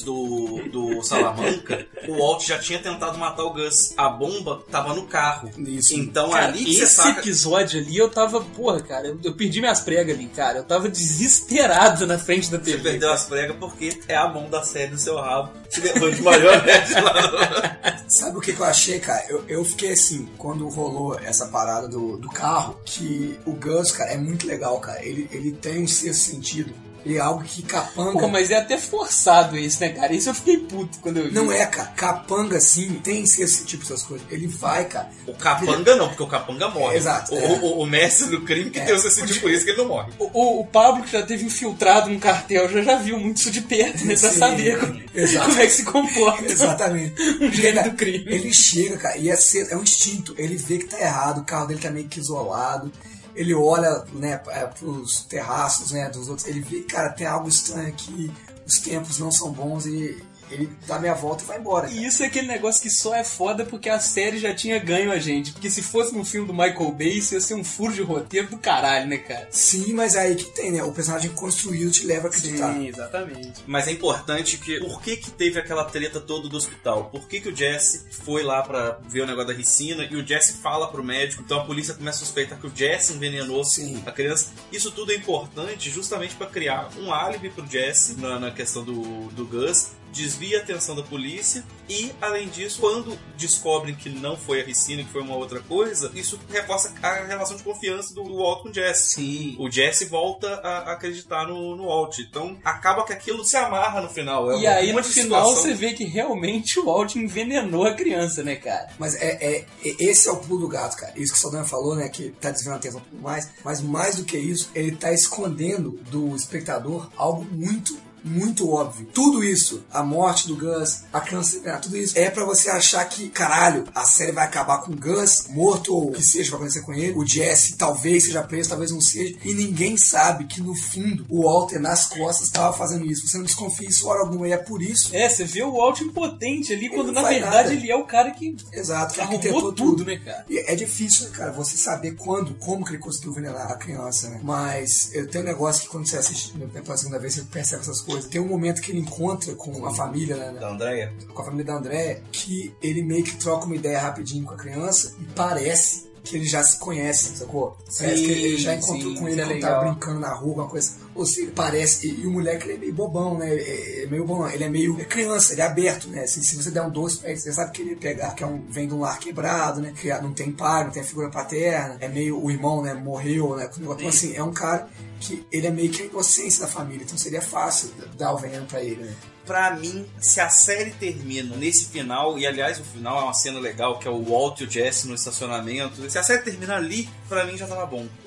do Salamanca, o Walt já tinha tentado matar o Gus. A bomba tava no carro. Isso. Então cara, ali que esse você saca... episódio ali eu tava, porra, cara, eu perdi minhas pregas ali, cara. Eu tava desesperado na frente da TV. Você perdeu as pregas porque é a mão da série no seu rabo. Te levou de marionete lá. Sabe o que eu achei, cara? Eu fiquei assim, quando rolou essa parada do carro, que o Gus, cara, é muito legal, cara. Ele tem um sexto sentido. E é algo que capanga... Pô, mas é até forçado isso, né, cara? Isso eu fiquei puto quando eu vi. Não é, cara. Capanga, sim, tem esse tipo essas coisas. Ele vai, cara. O capanga não, porque o capanga morre. Exato. O mestre do crime que tem o seu sentido, por isso que ele não morre. O Pablo, que já teve infiltrado num cartel, já viu muito isso de perto, né? Pra saber como é que se comporta. Exatamente. Um gênio do crime. Ele chega, cara, e é um instinto. Ele vê que tá errado, o carro dele tá meio que isolado. Ele olha, né, pros terraços, né, dos outros. Ele vê, cara, tem algo estranho aqui. Os tempos não são bons e ele dá meia volta e vai embora. Cara. E isso é aquele negócio que só é foda porque a série já tinha ganho a gente. Porque se fosse num filme do Michael Bay, isso ia ser um furo de roteiro do caralho, né, cara? Sim, mas é aí que tem, né? O personagem construído te leva a acreditar. Sim, exatamente. Mas é importante que... Por que teve aquela treta toda do hospital? Por que o Jesse foi lá pra ver o negócio da ricina e o Jesse fala pro médico, então a polícia começa a suspeitar que o Jesse envenenou a criança. Isso tudo é importante justamente pra criar um álibi pro Jesse na questão do Gus. Desvia a atenção da polícia e, além disso, quando descobrem que não foi a ricina, que foi uma outra coisa, isso reforça a relação de confiança do Walt com o Jesse. Sim. O Jesse volta a acreditar no Walt. Então, acaba que aquilo se amarra no final. E aí, no final, você vê que realmente o Walt envenenou a criança, né, cara? Mas esse é o pulo do gato, cara. Isso que o Saldanha falou, né, que tá desviando a atenção e tudo mais. Mas mais do que isso, ele tá escondendo do espectador algo muito óbvio. Tudo isso, a morte do Gus, a criança, tudo isso é pra você achar que, caralho, a série vai acabar com o Gus morto ou o que seja, vai acontecer com ele. O Jesse talvez seja preso, talvez não seja. E ninguém sabe que no fundo o Walter nas costas estava fazendo isso. Você não desconfia isso hora alguma. E é por isso. Você vê o Walt impotente ali, quando na verdade ele é o cara que arrumou tudo, né, cara? E é difícil, né, cara, você saber como que ele conseguiu envenenar a criança, né? Mas eu tenho um negócio que quando você assiste pela segunda vez, você percebe essas coisas. Tem um momento que ele encontra com a família, né? Da Andréia. Com a família da Andréia, que ele meio que troca uma ideia rapidinho com a criança e parece que eles já se conhecem, sacou? Parece que ele já encontrou com ele quando tava brincando na rua, uma coisa. Ou seja, parece. E o moleque, ele é meio bobão, né? Meio bobão. Ele é meio criança, ele é aberto, né? Se você der um doce pra ele, você sabe que ele pegar, que vem de um lar quebrado, né? Que não tem pai, não tem figura paterna. É meio. O irmão, né? Morreu, né? Então, assim, é um cara que ele é meio que a inocência da família. Então seria fácil dar o veneno pra ele, né? Pra mim, se a série termina nesse final, e aliás o final é uma cena legal, que é o Walt e o Jesse no estacionamento, se a série terminar ali, pra mim já tava bom.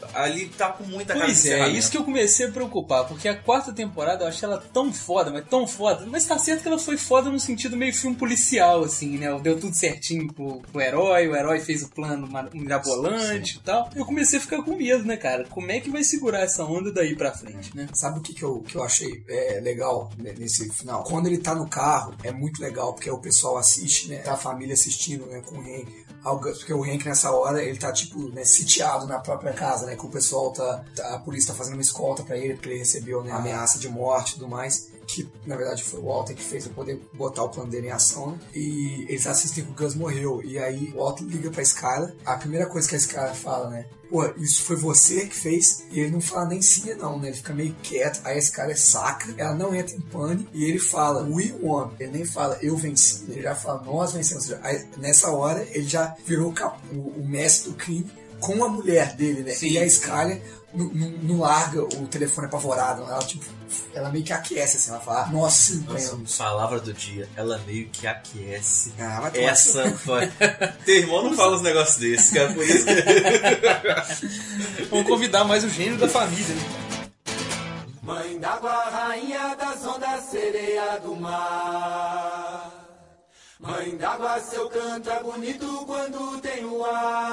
ali tá com muita cara de Pois é, encerramento. isso que eu comecei a preocupar, porque a 4ª temporada eu achei ela tão foda, mas tá certo que ela foi foda no sentido meio filme policial, assim, né? Deu tudo certinho pro herói, o herói fez o plano mirabolante e tal. Eu comecei a ficar com medo, né, cara? Como é que vai segurar essa onda daí pra frente, né? Sabe o que eu achei legal nesse final? Quando ele tá no carro, é muito legal, porque o pessoal assiste, né? Tá a família assistindo, né, com o Hank. Porque o Hank, nessa hora, ele tá, tipo, né, sitiado na própria casa, né? Que o pessoal a polícia tá fazendo uma escolta pra ele, porque ele recebeu, né, ameaça de morte e tudo mais. Que, na verdade, foi o Walter que fez pra poder botar o plano dele em ação, né? E eles assistem que o Gus morreu. E aí o Walter liga pra Skyler. A primeira coisa que a Skyler fala, né? Pô, isso foi você que fez? E ele não fala nem sim e não, né? Ele fica meio quieto. Aí a Skyler saca, ela não entra em pânico. E ele fala, we won. Ele nem fala, eu venci. Ele já fala, nós vencemos. Aí, nessa hora, ele já virou o mestre do crime com a mulher dele, né? Sim. E a Skyler não larga o telefone apavorado. Ela meio que aquece, assim. Ela fala, nossa, ganhamos. Palavra do dia, ela meio que aquece. Vai essa foi. Teu irmão não fala uns negócios desses, cara, por isso. Vamos convidar mais o gênio da família, né? Mãe d'água, rainha das ondas, sereia do mar. Mãe d'água, seu canto é bonito quando tem o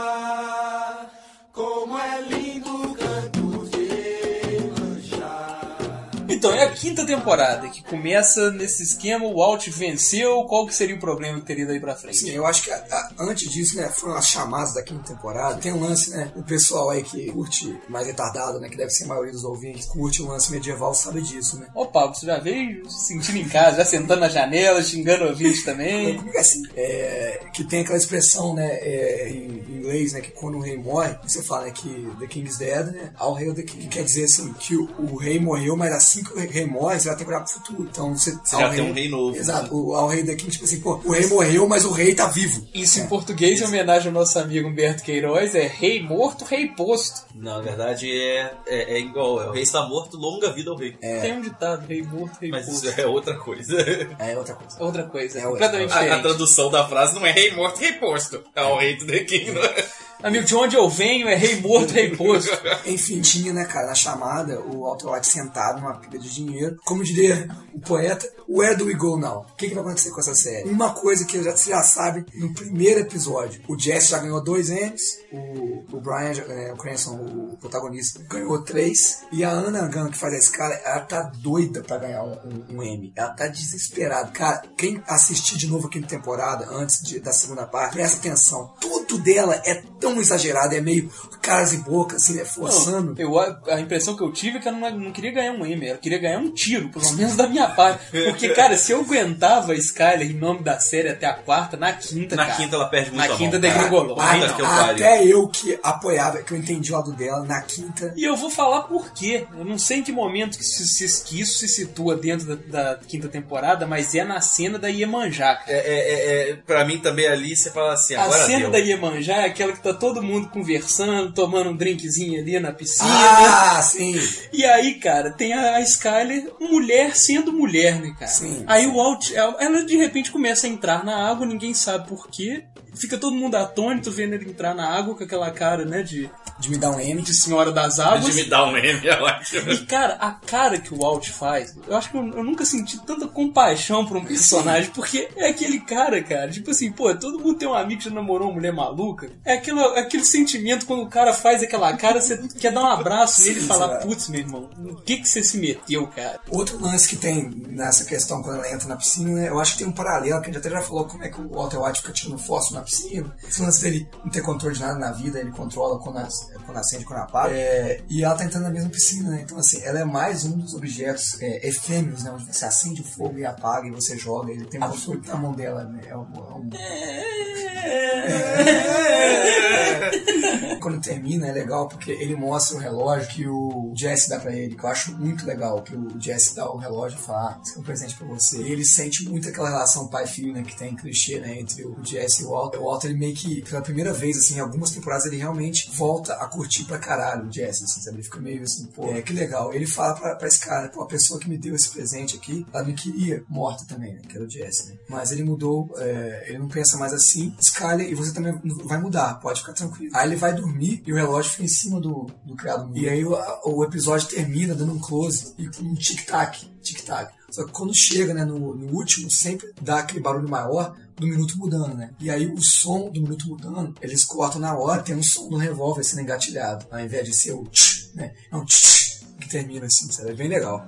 ar. Como é lindo o canto de manchar. Então, é a 5ª temporada que começa nesse esquema, o Walt venceu, qual que seria o problema que teria daí pra frente? Sim, eu acho que antes disso, né, foram as chamadas da 5ª temporada. Tem um lance, né, o pessoal aí que curte mais retardado, né, que deve ser a maioria dos ouvintes, curte o lance medieval, sabe disso, né? Ô, Pablo, você já veio se sentindo em casa, já sentando na janela, xingando o ouvinte também? Comigo é assim, que tem aquela expressão, né, em inglês, né, que quando o rei morre, você fala, né, que the king is dead, né, ao rei the king. Quer dizer, assim, que o rei morreu, mas assim que o rei morre, você vai ter que olhar pro futuro. Então, você já tem um rei novo. Exato, ao rei the king, tipo assim, pô, o rei morreu, mas o rei tá vivo. Isso em português, em homenagem ao nosso amigo Humberto Queiroz, é rei morto, rei posto. Não, na verdade é igual, o rei está morto, longa vida ao rei. Tem um ditado, rei morto, rei posto. Mas isso é outra coisa. É outra coisa. Outra coisa, completamente diferente. A tradução da frase não é rei morto, rei posto. É o rei do The King, não é? Amigo, de onde eu venho é rei morto, rei posto. Enfim, tinha, né, cara, na chamada, o Walter White sentado numa pilha de dinheiro. Como diria o poeta, where do we go now? O que vai acontecer com essa série? Uma coisa que você já sabe no primeiro episódio. O Jesse já ganhou 2 Emmys, o Brian, o Cranston, o protagonista, ganhou 3. E a Anna Gunn, que faz a escala, ela tá doida pra ganhar um Emmy. Ela tá desesperada. Cara, quem assistir de novo a 5ª temporada, antes da segunda parte, presta atenção. Tudo dela é tão exagerado, é meio caras e bocas, assim, né, forçando. A impressão que eu tive é que eu não queria ganhar um Emmy, eu queria ganhar um tiro, pelo menos da minha parte. Porque, cara, se eu aguentava a Skyler em nome da série até a 4ª, na 5ª, na 5ª ela perde muito. Na 5ª degringolou. Até eu que apoiava, que eu entendi o lado dela, na 5ª. E eu vou falar por quê. Eu não sei em que momento que isso se situa dentro da 5ª temporada, mas é na cena da Iemanjá. Pra mim também ali, você fala assim, agora a cena deu. da Iemanjá é aquela que tá todo mundo conversando, tomando um drinkzinho ali na piscina. Ah, sim. E aí, cara, tem a Skyler, mulher sendo mulher, né, cara? Sim. Aí o Walt, ela de repente começa a entrar na água, ninguém sabe por quê. Fica todo mundo atônito vendo ele entrar na água com aquela cara, né, de me dar um Emmy. De Senhora das Águas. De me dar um Emmy, eu acho. E, cara, a cara que o Walt faz, eu acho que eu nunca senti tanta compaixão por um personagem, porque é aquele cara, tipo assim, pô, todo mundo tem um amigo que já namorou uma mulher maluca. É aquele sentimento quando o cara faz aquela cara, você quer dar um abraço nele e falar, putz, meu irmão, o que você se meteu, cara? Outro lance que tem nessa questão quando ela entra na piscina, né, eu acho que tem um paralelo, que a gente até já falou como é que o Walter White fica tirando fósforo na piscina. Esse lance dele não ter controle de nada na vida, ele controla quando acende, quando apaga. E ela tá entrando na mesma piscina, né? Então, assim, ela é mais um dos objetos efêmeros, né? Onde você acende o fogo e apaga e você joga. Ele tem um controle na mão dela, né? Quando termina, é legal porque ele mostra o relógio que o Jesse dá pra ele, que eu acho muito legal, que o Jesse dá o relógio e fala, esse é um presente pra você. E ele sente muito aquela relação pai-filho, né? Que tem clichê, né? Entre o Jesse e o Walt. o Walter, ele meio que, pela primeira vez, assim, em algumas temporadas, ele realmente volta a curtir pra caralho o Jesse, assim, sabe? Ele fica meio assim, pô, que legal. Ele fala pra esse cara, pô, a pessoa que me deu esse presente aqui, ela me queria morta também, né? Que era o Jesse, né? Mas ele mudou, ele não pensa mais assim. Skyler, e você também vai mudar, pode ficar tranquilo. Aí ele vai dormir e o relógio fica em cima do criado mudo. E aí o episódio termina dando um close e com um tic-tac, tic-tac. Só que quando chega, né, no último, sempre dá aquele barulho maior do minuto mudando, né? E aí o som do minuto mudando, eles cortam na hora, tem um som do revólver sendo engatilhado, ao invés de ser o tch, né? É um tch que termina assim, sabe? É bem legal.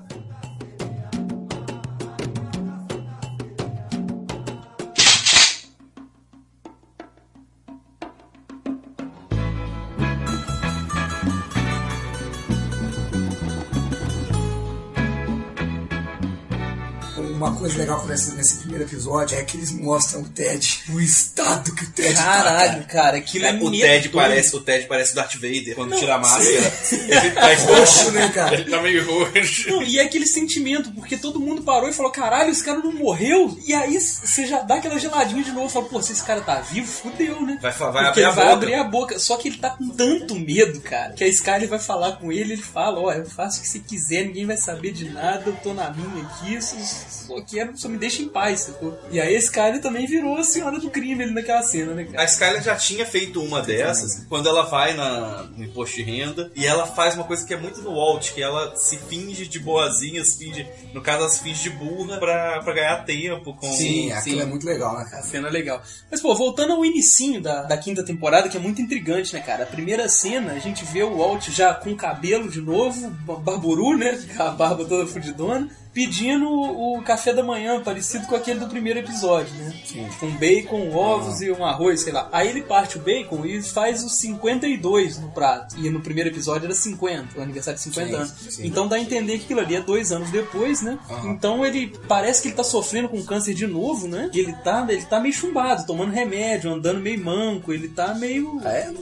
Uma coisa legal que acontece nesse primeiro episódio é que eles mostram o Ted, o estado que o Ted Caralho, cara, aquilo é o Ted parece o Darth Vader quando tira a máscara. Ele tá roxo, né, cara? Ele tá meio roxo. Não, e é aquele sentimento, porque todo mundo parou e falou, caralho, esse cara não morreu? E aí você já dá aquela geladinha de novo e fala, pô, se esse cara tá vivo, fudeu, né? Vai abrir a boca. Só que ele tá com tanto medo, cara, que a Skyler vai falar com ele, ele fala, ó, eu faço o que você quiser, ninguém vai saber de nada, eu tô na minha aqui, só me deixa em paz, sacou? E aí a Skyler também virou a senhora do crime ali naquela cena, né, cara? A Skyler já tinha feito uma dessas, quando ela vai no imposto de renda, e ela faz uma coisa que é muito no Walt, que ela se finge de boazinha, no caso ela se finge de burra pra ganhar tempo. Sim, aquilo é muito legal, né, cara? A cena é legal. Mas, pô, voltando ao inicinho da quinta temporada, que é muito intrigante, né, cara? A primeira cena, a gente vê o Walt já com cabelo de novo, barburu, né? Com a barba toda fudidona, pedindo o café da manhã, parecido com aquele do primeiro episódio, né? Sim. Com bacon, ovos e um arroz, sei lá. Aí ele parte o bacon e faz os 52 no prato. E no primeiro episódio era 50, o aniversário de 50 anos. Sim. Então dá a entender que aquilo ali é 2 anos depois, né? Então ele parece que ele tá sofrendo com câncer de novo, né? E ele tá meio chumbado, tomando remédio, andando meio manco, ele tá meio...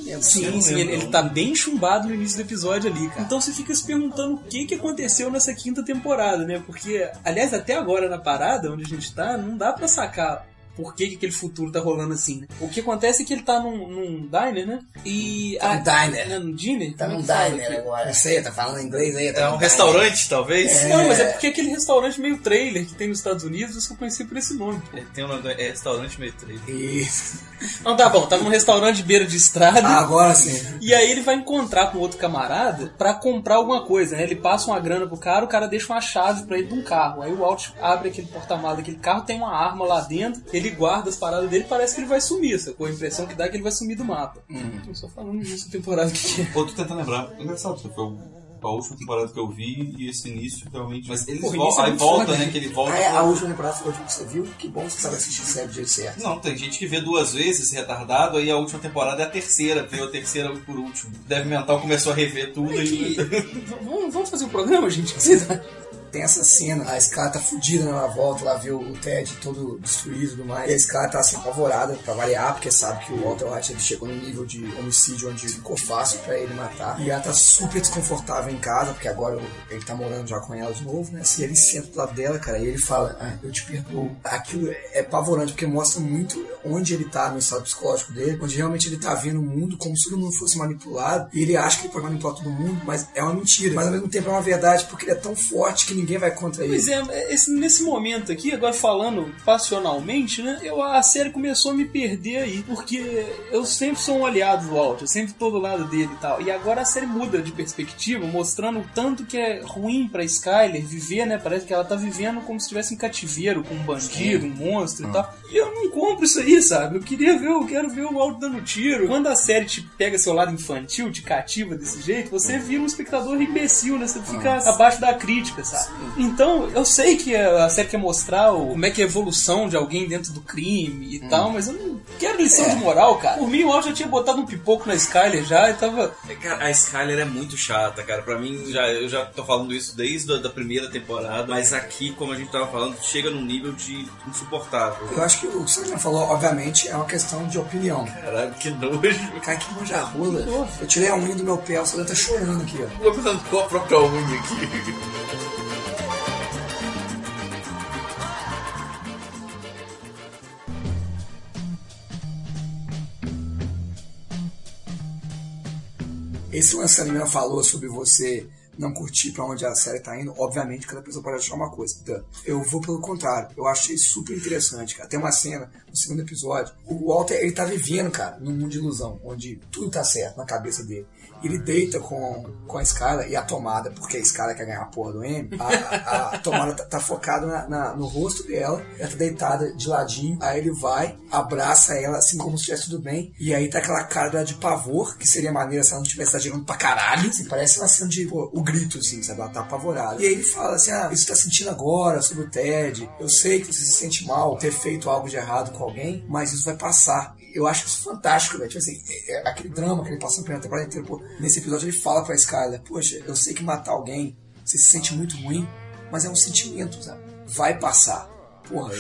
Sim, ele tá bem chumbado no início do episódio ali, cara. Então você fica se perguntando o que aconteceu nessa quinta temporada, né? Porque, aliás, até agora na parada, onde a gente tá, não dá pra sacar por que aquele futuro tá rolando assim, né? O que acontece é que ele tá num diner, né? E... diner. Num diner? Tá num diner agora. Eu sei, tá falando inglês aí. É um restaurante, talvez? Não, mas é porque aquele restaurante meio trailer que tem nos Estados Unidos, eu só conheci por esse nome. Tem um nome, restaurante meio trailer. Isso. Não, tá bom, tá num restaurante de beira de estrada. Agora sim. E aí ele vai encontrar com outro camarada pra comprar alguma coisa, né? Ele passa uma grana pro cara, o cara deixa uma chave pra ele de um carro. Aí o Walt abre aquele porta-malas daquele carro, tem uma arma lá dentro, ele guarda as paradas dele, parece que ele vai sumir, sacou? A impressão que dá é que ele vai sumir do mapa. Tô só falando disso, temporada que é. Pô, tô tentando lembrar. Engraçado, foi a última temporada que eu vi e esse início realmente. Mas eles voltam, aí volta, né? Que ele volta. A última temporada foi a última que você viu? Que bom que você sabe assistir série do jeito certo. Não, tem gente que vê 2 vezes esse retardado, aí a última temporada é a terceira, veio a terceira por último. Deve Mental começou a rever tudo e. Vamos fazer um programa, gente? Tem essa cena, a Skyler tá fudida na volta, lá vê o Ted todo destruído e tudo mais. E a Skyler tá assim, apavorada pra variar, porque sabe que o Walter White ele chegou num nível de homicídio onde ficou fácil pra ele matar. E ela tá super desconfortável em casa, porque agora ele tá morando já com ela de novo, né? E ele senta do lado dela, cara, e ele fala, eu te perdoo. Aquilo é apavorante, porque mostra muito onde ele tá no estado psicológico dele, onde realmente ele tá vendo o mundo como se todo mundo fosse manipulado, e ele acha que ele pode manipular todo mundo, mas é uma mentira. Mas ao mesmo tempo é uma verdade, porque ele é tão forte que ninguém vai contra ele. Pois é, nesse momento aqui, agora falando passionalmente, né, a série começou a me perder aí, porque eu sempre sou um aliado do Walt, eu sempre tô do lado dele e tal, e agora a série muda de perspectiva, mostrando o tanto que é ruim pra Skyler viver, né, parece que ela tá vivendo como se estivesse em cativeiro, com um bandido, um monstro e tal, e eu não compro isso aí, sabe, eu quero ver o Walt dando tiro. Quando a série te pega seu lado infantil, te cativa desse jeito, você vira um espectador imbecil, né, você fica abaixo da crítica, sabe. Então, eu sei que a série quer mostrar como é que é a evolução de alguém dentro do crime e tal, mas eu não quero lição de moral, cara. Por mim, o Walt já tinha botado um pipoco na Skyler já e tava... Cara, a Skyler é muito chata, cara. Pra mim, eu já tô falando isso desde a primeira temporada, mas aqui, como a gente tava falando, chega num nível de insuportável. Eu acho que o que você já falou, obviamente, é uma questão de opinião. Caralho, que nojo. Cara, que nojo a rola. Eu tirei a unha do meu pé, o Saldanha tá chorando aqui, ó. Vou pensando com a própria unha aqui. esse lance que a menina falou sobre você não curtir pra onde a série tá indo, obviamente cada pessoa pode achar uma coisa. Então, eu vou pelo contrário, eu achei super interessante, cara. Tem uma cena no segundo episódio, o Walter, ele tá vivendo, cara, num mundo de ilusão, onde tudo tá certo na cabeça dele. Ele deita com a Skylar e a tomada, porque a Skylar quer ganhar a porra do M, a tomada tá focada no rosto dela, ela tá deitada de ladinho, aí ele vai, abraça ela assim como se estivesse tudo bem, e aí tá aquela cara dela de pavor, que seria maneira se ela não tivesse exagerando pra caralho, assim, parece uma cena de, pô, o grito, assim, sabe, ela tá apavorada. E aí ele fala assim, isso tá sentindo agora sobre o Ted, eu sei que você se sente mal ter feito algo de errado com alguém, mas isso vai passar. Eu acho isso fantástico, velho. Tipo assim, aquele drama que ele passa na primeira temporada inteira, pô, nesse episódio ele fala pra Skylar, poxa, eu sei que matar alguém, você se sente muito ruim, mas é um sentimento, sabe? Vai passar. Porra,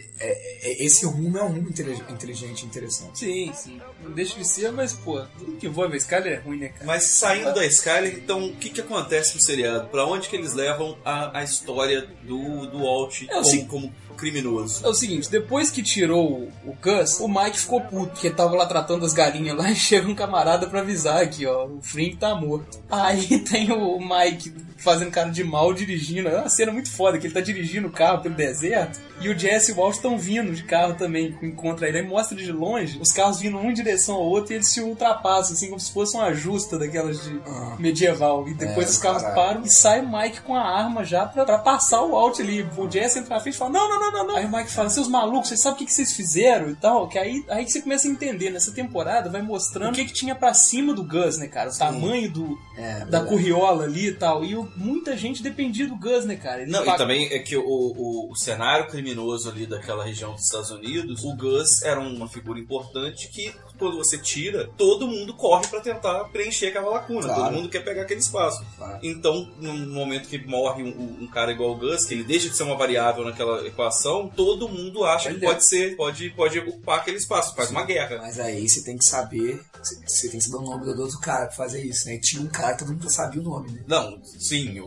esse rumo é um rumo inteligente, interessante. Sim. Não deixa de ser, mas, pô, tudo que envolve a Skylar é ruim, né, cara? Mas saindo da Skylar, então, o que acontece no seriado? Pra onde que eles levam a história do Walt como criminoso? É o seguinte, depois que tirou o Gus, o Mike ficou puto, porque ele tava lá tratando as galinhas lá e chega um camarada pra avisar aqui, ó, o Frink tá morto. Aí tem o Mike fazendo cara de mal dirigindo, é uma cena muito foda, que ele tá dirigindo o carro pelo deserto e o Jesse e o Walt estão vindo de carro também, encontra ele, aí mostra de longe, os carros vindo um em direção ao outro e eles se ultrapassam, assim, como se fosse uma justa daquelas de medieval, e depois os carros param e sai o Mike com a arma já pra passar o Walt ali, o Jesse entra na frente e fala, não. Aí o Mike fala, seus malucos, vocês sabem o que vocês fizeram e tal, que aí você começa a entender, nessa temporada vai mostrando o que tinha pra cima do Gus, né, cara, o tamanho da curriola ali e tal, e muita gente dependia do Gus, né, cara. E também é que o cenário criminoso ali daquela região dos Estados Unidos, o Gus era uma figura importante que, quando você tira, todo mundo corre pra tentar preencher aquela lacuna, todo mundo quer pegar aquele espaço. Então, no momento que morre um cara igual o Gus, que ele deixa de ser uma variável naquela equação, todo mundo acha que pode ocupar aquele espaço, faz uma guerra. Mas aí você tem que saber, você tem que saber o nome do outro cara pra fazer isso, né? E tinha um cara que todo mundo já sabia o nome, né? Não, sim,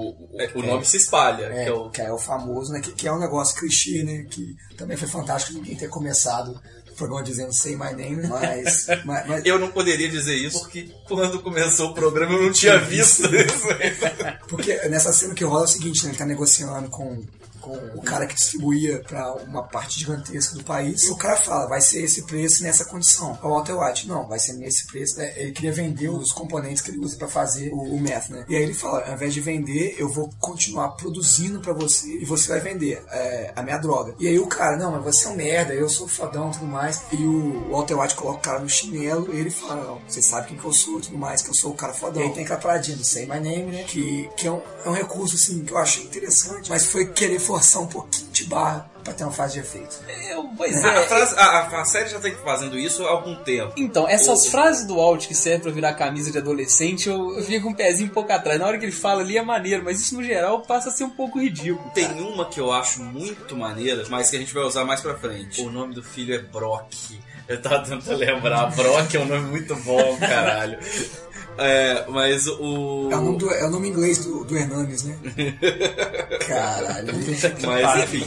o nome se espalha. Que é o famoso, né? Que é um negócio clichê, né? Que também foi fantástico ninguém ter começado o programa dizendo Say My Name, mas eu não poderia dizer isso porque quando começou o programa eu não tinha visto isso. Porque nessa cena que rola é o seguinte, né? Ele tá negociando com o cara que distribuía pra uma parte gigantesca do país, e o cara fala, vai ser esse preço nessa condição. O Walter White, não, vai ser nesse preço. Ele queria vender os componentes que ele usa pra fazer o meth, né? E aí ele fala, ao invés de vender, eu vou continuar produzindo pra você e você vai vender a minha droga. E aí o cara, não, mas você é um merda, eu sou fodão e tudo mais. E o Walter White coloca o cara no chinelo e ele fala, não, você sabe quem que eu sou e tudo mais, que eu sou o cara fodão. E aí tem aquela paradinha do Say My Name, né? Que é um recurso, assim, que eu achei interessante, mas foi querer forçar um pouquinho de barra pra ter uma fase de efeito. A série já tá fazendo isso há algum tempo. Então, essas frases do Walt que servem pra virar camisa de adolescente, eu fico com um pezinho um pouco atrás. Na hora que ele fala ali é maneiro, mas isso no geral passa a ser um pouco ridículo. Tem uma que eu acho muito maneira, mas que a gente vai usar mais pra frente. O nome do filho é Brock. Eu tava tentando lembrar. Brock é um nome muito bom, caralho. Mas o... É o nome inglês do Hernandes, né? Caralho. Mas enfim.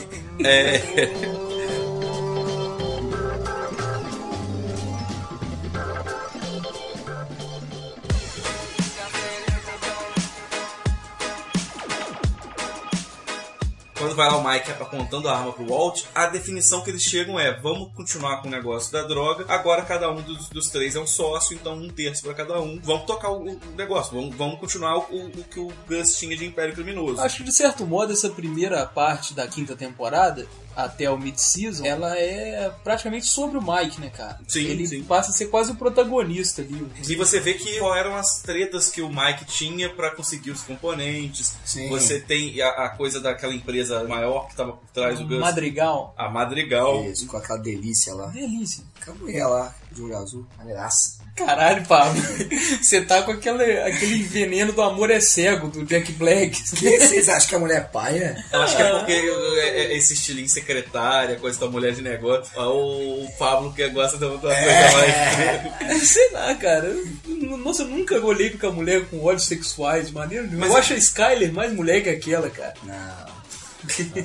Quando vai lá o Mike apontando a arma pro Walt, a definição que eles chegam é: vamos continuar com o negócio da droga, agora cada um dos três é um sócio, então 1/3 pra cada um. Vamos tocar o negócio, vamos continuar o que o Gus tinha de Império Criminoso. Acho que de certo modo essa primeira parte da 5ª temporada, até o mid-season, ela é praticamente sobre o Mike, né, cara? Sim, ele passa a ser quase o protagonista ali. E você vê que qual eram as tretas que o Mike tinha pra conseguir os componentes. Sim. Você tem a coisa daquela empresa maior que tava por trás do Gus. Madrigal. A Madrigal. Isso, com aquela delícia lá. Delícia. Com a mulher lá, de olho azul, maneiraça. Caralho, Pablo. Você tá com aquele veneno do amor é cego, do Jack Black. Que vocês acham que a mulher é paia? Eu acho que é porque esse estilinho secretária, coisa da mulher de negócio. O Pablo que gosta de uma coisa mais... Sei lá, cara. Nossa, eu nunca olhei com a mulher com ódios sexuais de maneira nenhuma. Eu acho a Skyler mais mulher que aquela, cara. Não.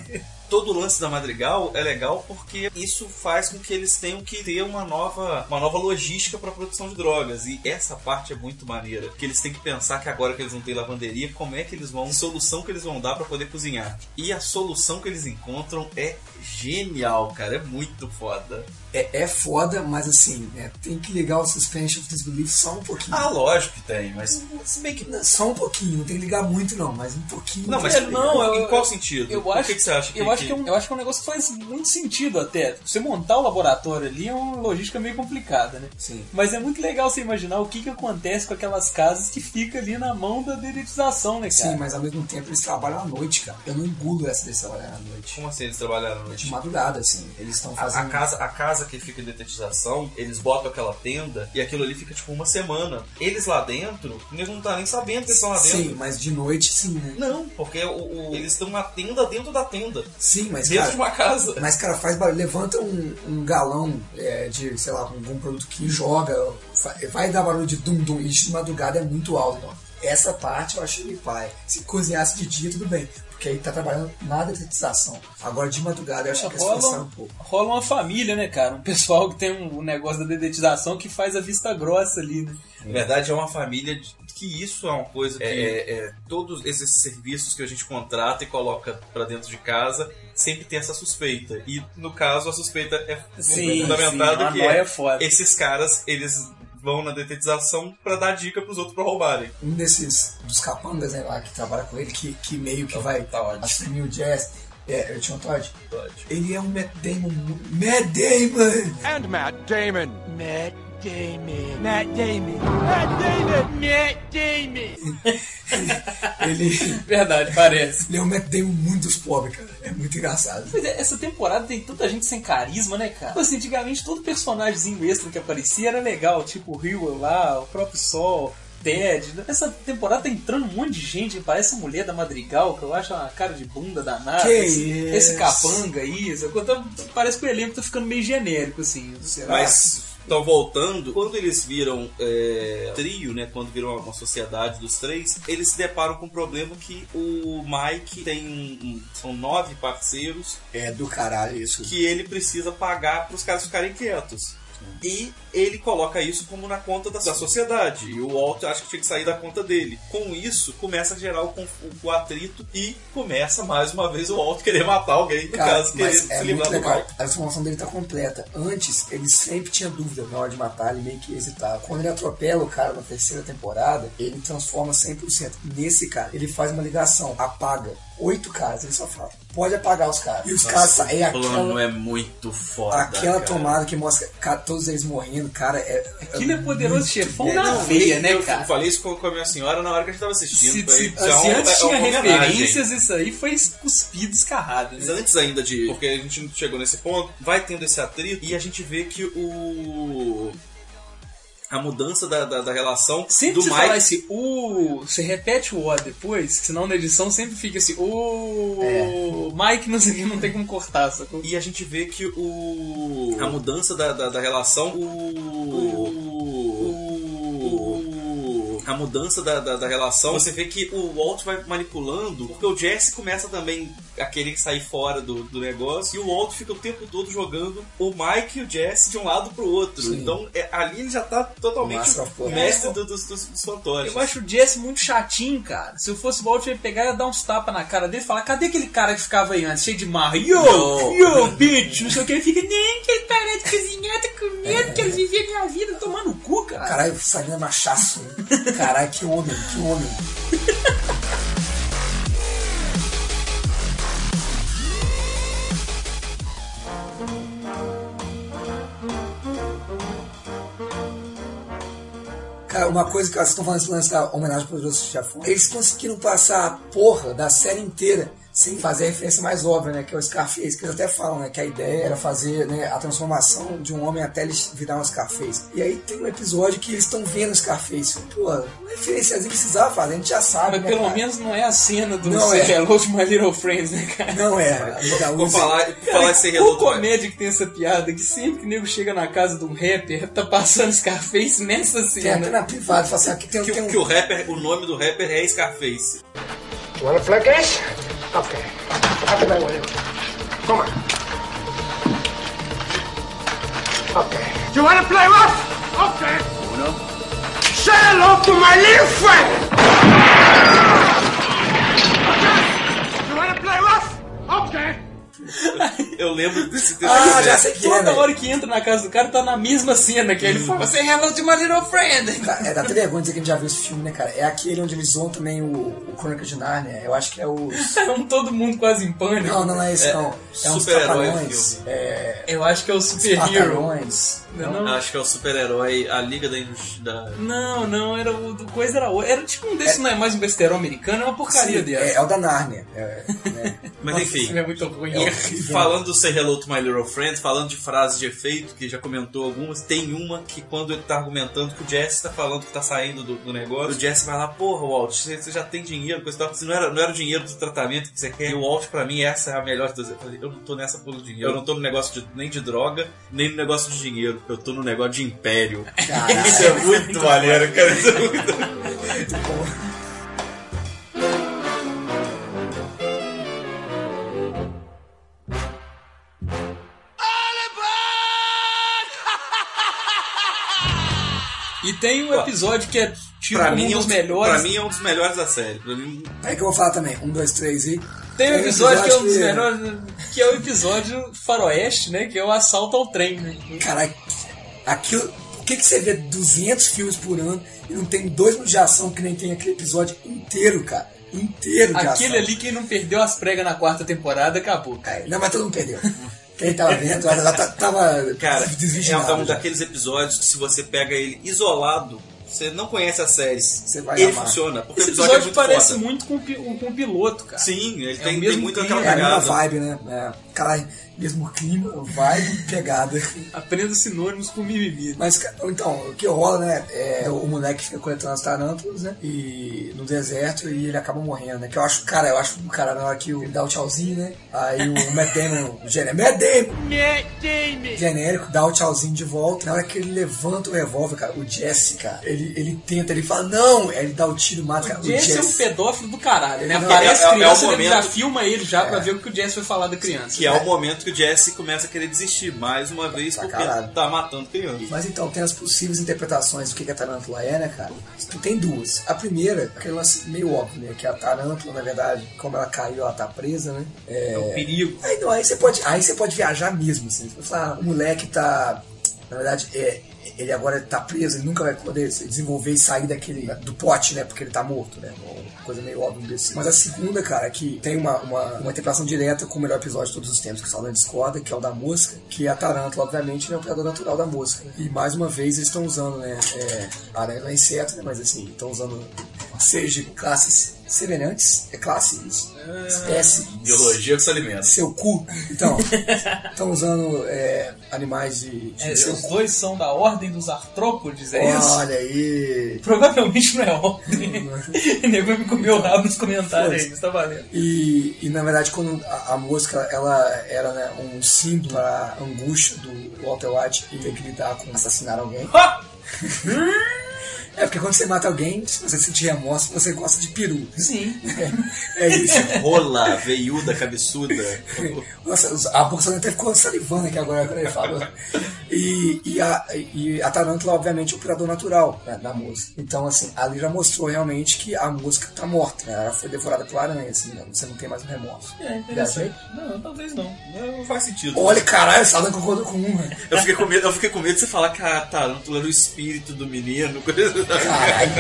todo o lance da Madrigal é legal porque isso faz com que eles tenham que ter uma nova logística para a produção de drogas. E essa parte é muito maneira. Que eles têm que pensar que agora que eles não têm lavanderia, como é que eles vão... solução que eles vão dar para poder cozinhar. E a solução que eles encontram é genial, cara. É muito foda. É foda, mas assim, tem que ligar o suspension of disbelief só um pouquinho. Ah, lógico que tem, mas se bem que... Só um pouquinho, não tem que ligar muito não, mas um pouquinho. Não, mas em qual sentido? Eu acho, que você acha? Eu acho que é um negócio que faz muito sentido até. Você montar o laboratório ali é uma logística meio complicada, né? Sim. Mas é muito legal você imaginar o que acontece com aquelas casas que fica ali na mão da dedetização, né, cara? Sim, mas ao mesmo tempo eles trabalham à noite, cara. Eu não engulo essa deles trabalhar à noite. Como assim eles trabalham à noite? De madrugada, assim. Eles estão fazendo... A casa que fica em dedetização, eles botam aquela tenda e aquilo ali fica tipo uma semana. Eles lá dentro, eles não estão nem sabendo que eles estão lá dentro. Sim, mas de noite sim, né? Não, porque eles estão na tenda dentro da tenda. Sim, mas dentro cara, de uma casa. Mas, cara, faz barulho. Levanta um galão de, sei lá, algum produto que joga. Vai dar barulho de dum-dum. E de madrugada é muito alto, ó. Essa parte eu achei pai. Se cozinhasse de dia, tudo bem. Porque aí tá trabalhando na dedetização. Agora de madrugada eu acho que eles forçaram um pouco. Rola uma família, né, cara? Um pessoal que tem um negócio da dedetização que faz a vista grossa ali, né? Na verdade é uma família que isso é uma coisa que todos esses serviços que a gente contrata e coloca pra dentro de casa sempre tem essa suspeita. E no caso a suspeita é fundamentada que esses caras, eles vão na detetização pra dar dica pros outros pra roubarem. Um dos capangas, né, lá que trabalha com ele, que meio que vai assumir o Jazz, eu tinha um Todd. Ele é um Matt Damon. Matt Damon! And Matt Damon. Matt Damon. Matt Damon. Matt Damon. Matt Damon. Ele... Verdade, parece. Ele é um Matt Damon muito dos pobres, cara. É muito engraçado. Pois é, essa temporada tem tanta gente sem carisma, né, cara? Assim, antigamente todo personagemzinho extra que aparecia era legal. Tipo o Rio lá, o próprio Sol, Ted. Essa temporada tá entrando um monte de gente que parece a mulher da Madrigal, que eu acho uma cara de bunda danada. Esse capanga aí. Parece que o elenco tá ficando meio genérico, assim. Será? Mas... Então, voltando, quando eles viram trio, né, quando viram uma sociedade dos três, eles se deparam com um problema que o Mike tem são 9 parceiros. É do caralho isso. Que ele precisa pagar para os caras ficarem quietos. E ele coloca isso como na conta da sociedade. E o Walt acha que tinha que sair da conta dele. Com isso, começa a gerar o atrito e começa mais uma vez o Walt querer matar alguém, no caso, querendo se livrar do Mike. A transformação dele tá completa. Antes, ele sempre tinha dúvida na hora de matar, ele meio que hesitava. Quando ele atropela o cara na 3ª temporada, ele transforma 100%. Nesse cara, ele faz uma ligação, apaga 8 caras, ele só fala, pode apagar os caras. E os caras saem. O plano é muito foda. Aquela tomada que mostra todos eles morrendo, cara, aquilo é poderoso chefão na veia, né, cara? Eu falei isso com a minha senhora na hora que a gente tava assistindo. Se antes tinha referências, isso aí foi cuspido, escarrado. Mas antes ainda porque a gente não chegou nesse ponto, vai tendo esse atrito e a gente vê que a mudança da relação sempre do Mike... Falar esse você repete o O depois, senão na edição sempre fica assim, Mike não sei o que, não tem como cortar, sacou? E a gente vê que a mudança da relação a mudança da relação, você vê que o Walt vai manipulando, porque o Jesse começa também a querer sair fora do negócio, e o Walt fica o tempo todo jogando o Mike e o Jesse de um lado pro outro. Sim. Então, ali ele já tá totalmente o mestre dos fantoches. Eu acho o Jesse muito chatinho, cara. Se eu fosse o Walt, eu ia pegar e ia dar uns tapas na cara dele e falar, cadê aquele cara que ficava aí antes, cheio de marra? Yo, bitch! Não sei o que. Ele fica, nem que ele para de cozinhar, tá com medo, que eles vivem a minha vida tomando cu, cara. Caralho, Sagan machaço. Caralho, que homem. Cara, uma coisa que vocês estão falando esse lance da homenagem ao Poderoso Chefão, eles conseguiram passar a porra da série inteira sem fazer a referência mais óbvia, né, que é o Scarface, que eles até falam, né, que a ideia era fazer, né, a transformação de um homem até ele virar um Scarface. E aí tem um episódio que eles estão vendo o Scarface. Pô, uma referênciazinha precisava fazer, a gente já sabe, mas né, pelo cara? menos não é a cena do Hello to My Little Friends, né, cara? Não é. Vou falar esse Qual comédia que tem essa piada, que sempre que o nego chega na casa de um rapper, tá passando Scarface nessa cena. Tem até na privada, fala assim, aqui tem que o rapper, o nome do rapper é Scarface. You want a flat gas? Okay. How can I win? Come on. Okay. You wanna play rough? Okay. Uno. Say hello to my little friend! Okay. You wanna play rough? Okay. Eu lembro desse já sei que toda hora que entra na casa do cara tá na mesma cena que ele fala, say hello to my little friend. Dá até vergonha dizer que a gente já viu esse filme, né, cara? É aquele onde eles zoam também o Crônica de Nárnia. Eu acho que é o... Todo mundo quase em pânico. Não é esse não. É uns trapalhões. Eu acho que é o Super Hero. Não, acho que é o super-herói, a Liga da... Não, era o do coisa, era tipo um desses, não é mais um besterol americano, é uma porcaria dele. É o da Nárnia. Mas Nossa, enfim, é muito ruim. falando do Say Hello to My Little Friend, falando de frases de efeito, que já comentou algumas, tem uma que quando ele tá argumentando que o Jesse tá falando que tá saindo do negócio, o Jesse vai lá, porra, Walt, você já tem dinheiro, coisa tal, não era o dinheiro do tratamento que você quer, e o Walt, pra mim, essa é a melhor de todas. Eu falei, eu não tô nessa pelo dinheiro, eu não tô no negócio nem de droga, nem no negócio de dinheiro, eu tô no negócio de império. Caralho. Isso é muito maneiro, cara, isso é muito bom. E tem um episódio que é tipo pra um mim, dos melhores. Pra mim é um dos melhores da série. Pra mim... É que eu vou falar também. 1, 2, 3 e... Tem um episódio que é um dos melhores, que é o episódio faroeste, né? Que é o assalto ao trem, né? Caralho, aquilo... Por que você vê 200 filmes por ano e não tem 2 minutos de ação que nem tem aquele episódio inteiro, cara? Inteiro de ação. Aquele ali, quem não perdeu as pregas na 4ª temporada, acabou. Não, mas todo mundo perdeu. Quem tava vendo, ela tava cara, desvigilado. É um daqueles episódios que se você pega ele isolado, você não conhece a série, você vai ele amar. Funciona. Porque esse o episódio é muito parece foda. muito com o piloto, cara. Sim, ele tem muito clima, aquela pegada. É a mesma vibe, né? Caralho, mesmo clima, vibe, pegada. Aprenda sinônimos com mimimi. Mas, então, o que rola, né? É o moleque fica coletando as tarântulas, né? E no deserto, e ele acaba morrendo, né? Que eu acho do cara na hora que ele dá o tchauzinho, né? Aí o Matt Damon, genérico, dá o tchauzinho de volta. Na hora que ele levanta o revólver, cara, o Jesse, cara, ele tenta, ele fala, não! Aí ele dá o tiro, mata, cara. O Jesse é um pedófilo do caralho, né? Não, Aparece criança, momento... ele já filma ele já pra ver o que o Jesse vai falar da criança. Que é o momento que o Jesse começa a querer desistir, mais uma vez, porque tá matando criança. Mas então, tem as possíveis interpretações do que a tarântula é, né, cara? Tem 2. A primeira, aquele lance meio óbvio, né? Que a tarântula, na verdade, como ela caiu, ela tá presa, né? É o perigo. Aí você pode viajar mesmo, assim. Você fala, o moleque tá... Na verdade, ele agora tá preso, ele nunca vai poder se desenvolver e sair do pote, né? Porque ele tá morto, né? Coisa meio óbvia desse. Mas a segunda, cara, que tem uma interpretação direta com o melhor episódio de todos os tempos, que o Saldanha discorda, que é o da mosca, que a tarântula, obviamente, é o predador natural da mosca. Né? E mais uma vez eles estão usando, né? Aranha não é inseto, né? Mas assim, estão usando seres de classes semelhantes, classes, espécies. Biologia que se alimenta. Seu cu. Então, estão usando animais de seu os cu. dois são da ordem dos artrópodes, é isso? Olha aí. Provavelmente não é ordem. O nego vai me comer o rabo nos comentários aí, isso tá valendo. E na verdade, quando a mosca ela era, né, um símbolo para a angústia do Walter White e ter que lidar com assassinar alguém. É porque quando você mata alguém, se você sentir remorso, você gosta de peru. Sim. É isso. Rola, veiuda, cabeçuda. Nossa, a bolsa até ficou salivando aqui agora quando ele falou. E a tarântula, obviamente, é o predador natural, né, da mosca. Então, assim, ali já mostrou realmente que a mosca tá morta, né? Ela foi devorada pela aranha, assim, né? Você não tem mais um remorso. Interessante. Não, talvez não. Não faz sentido. Olha, caralho, essa Saldanha concordou com uma. Eu fiquei com medo de você falar que a tarântula era o espírito do menino. Caralho.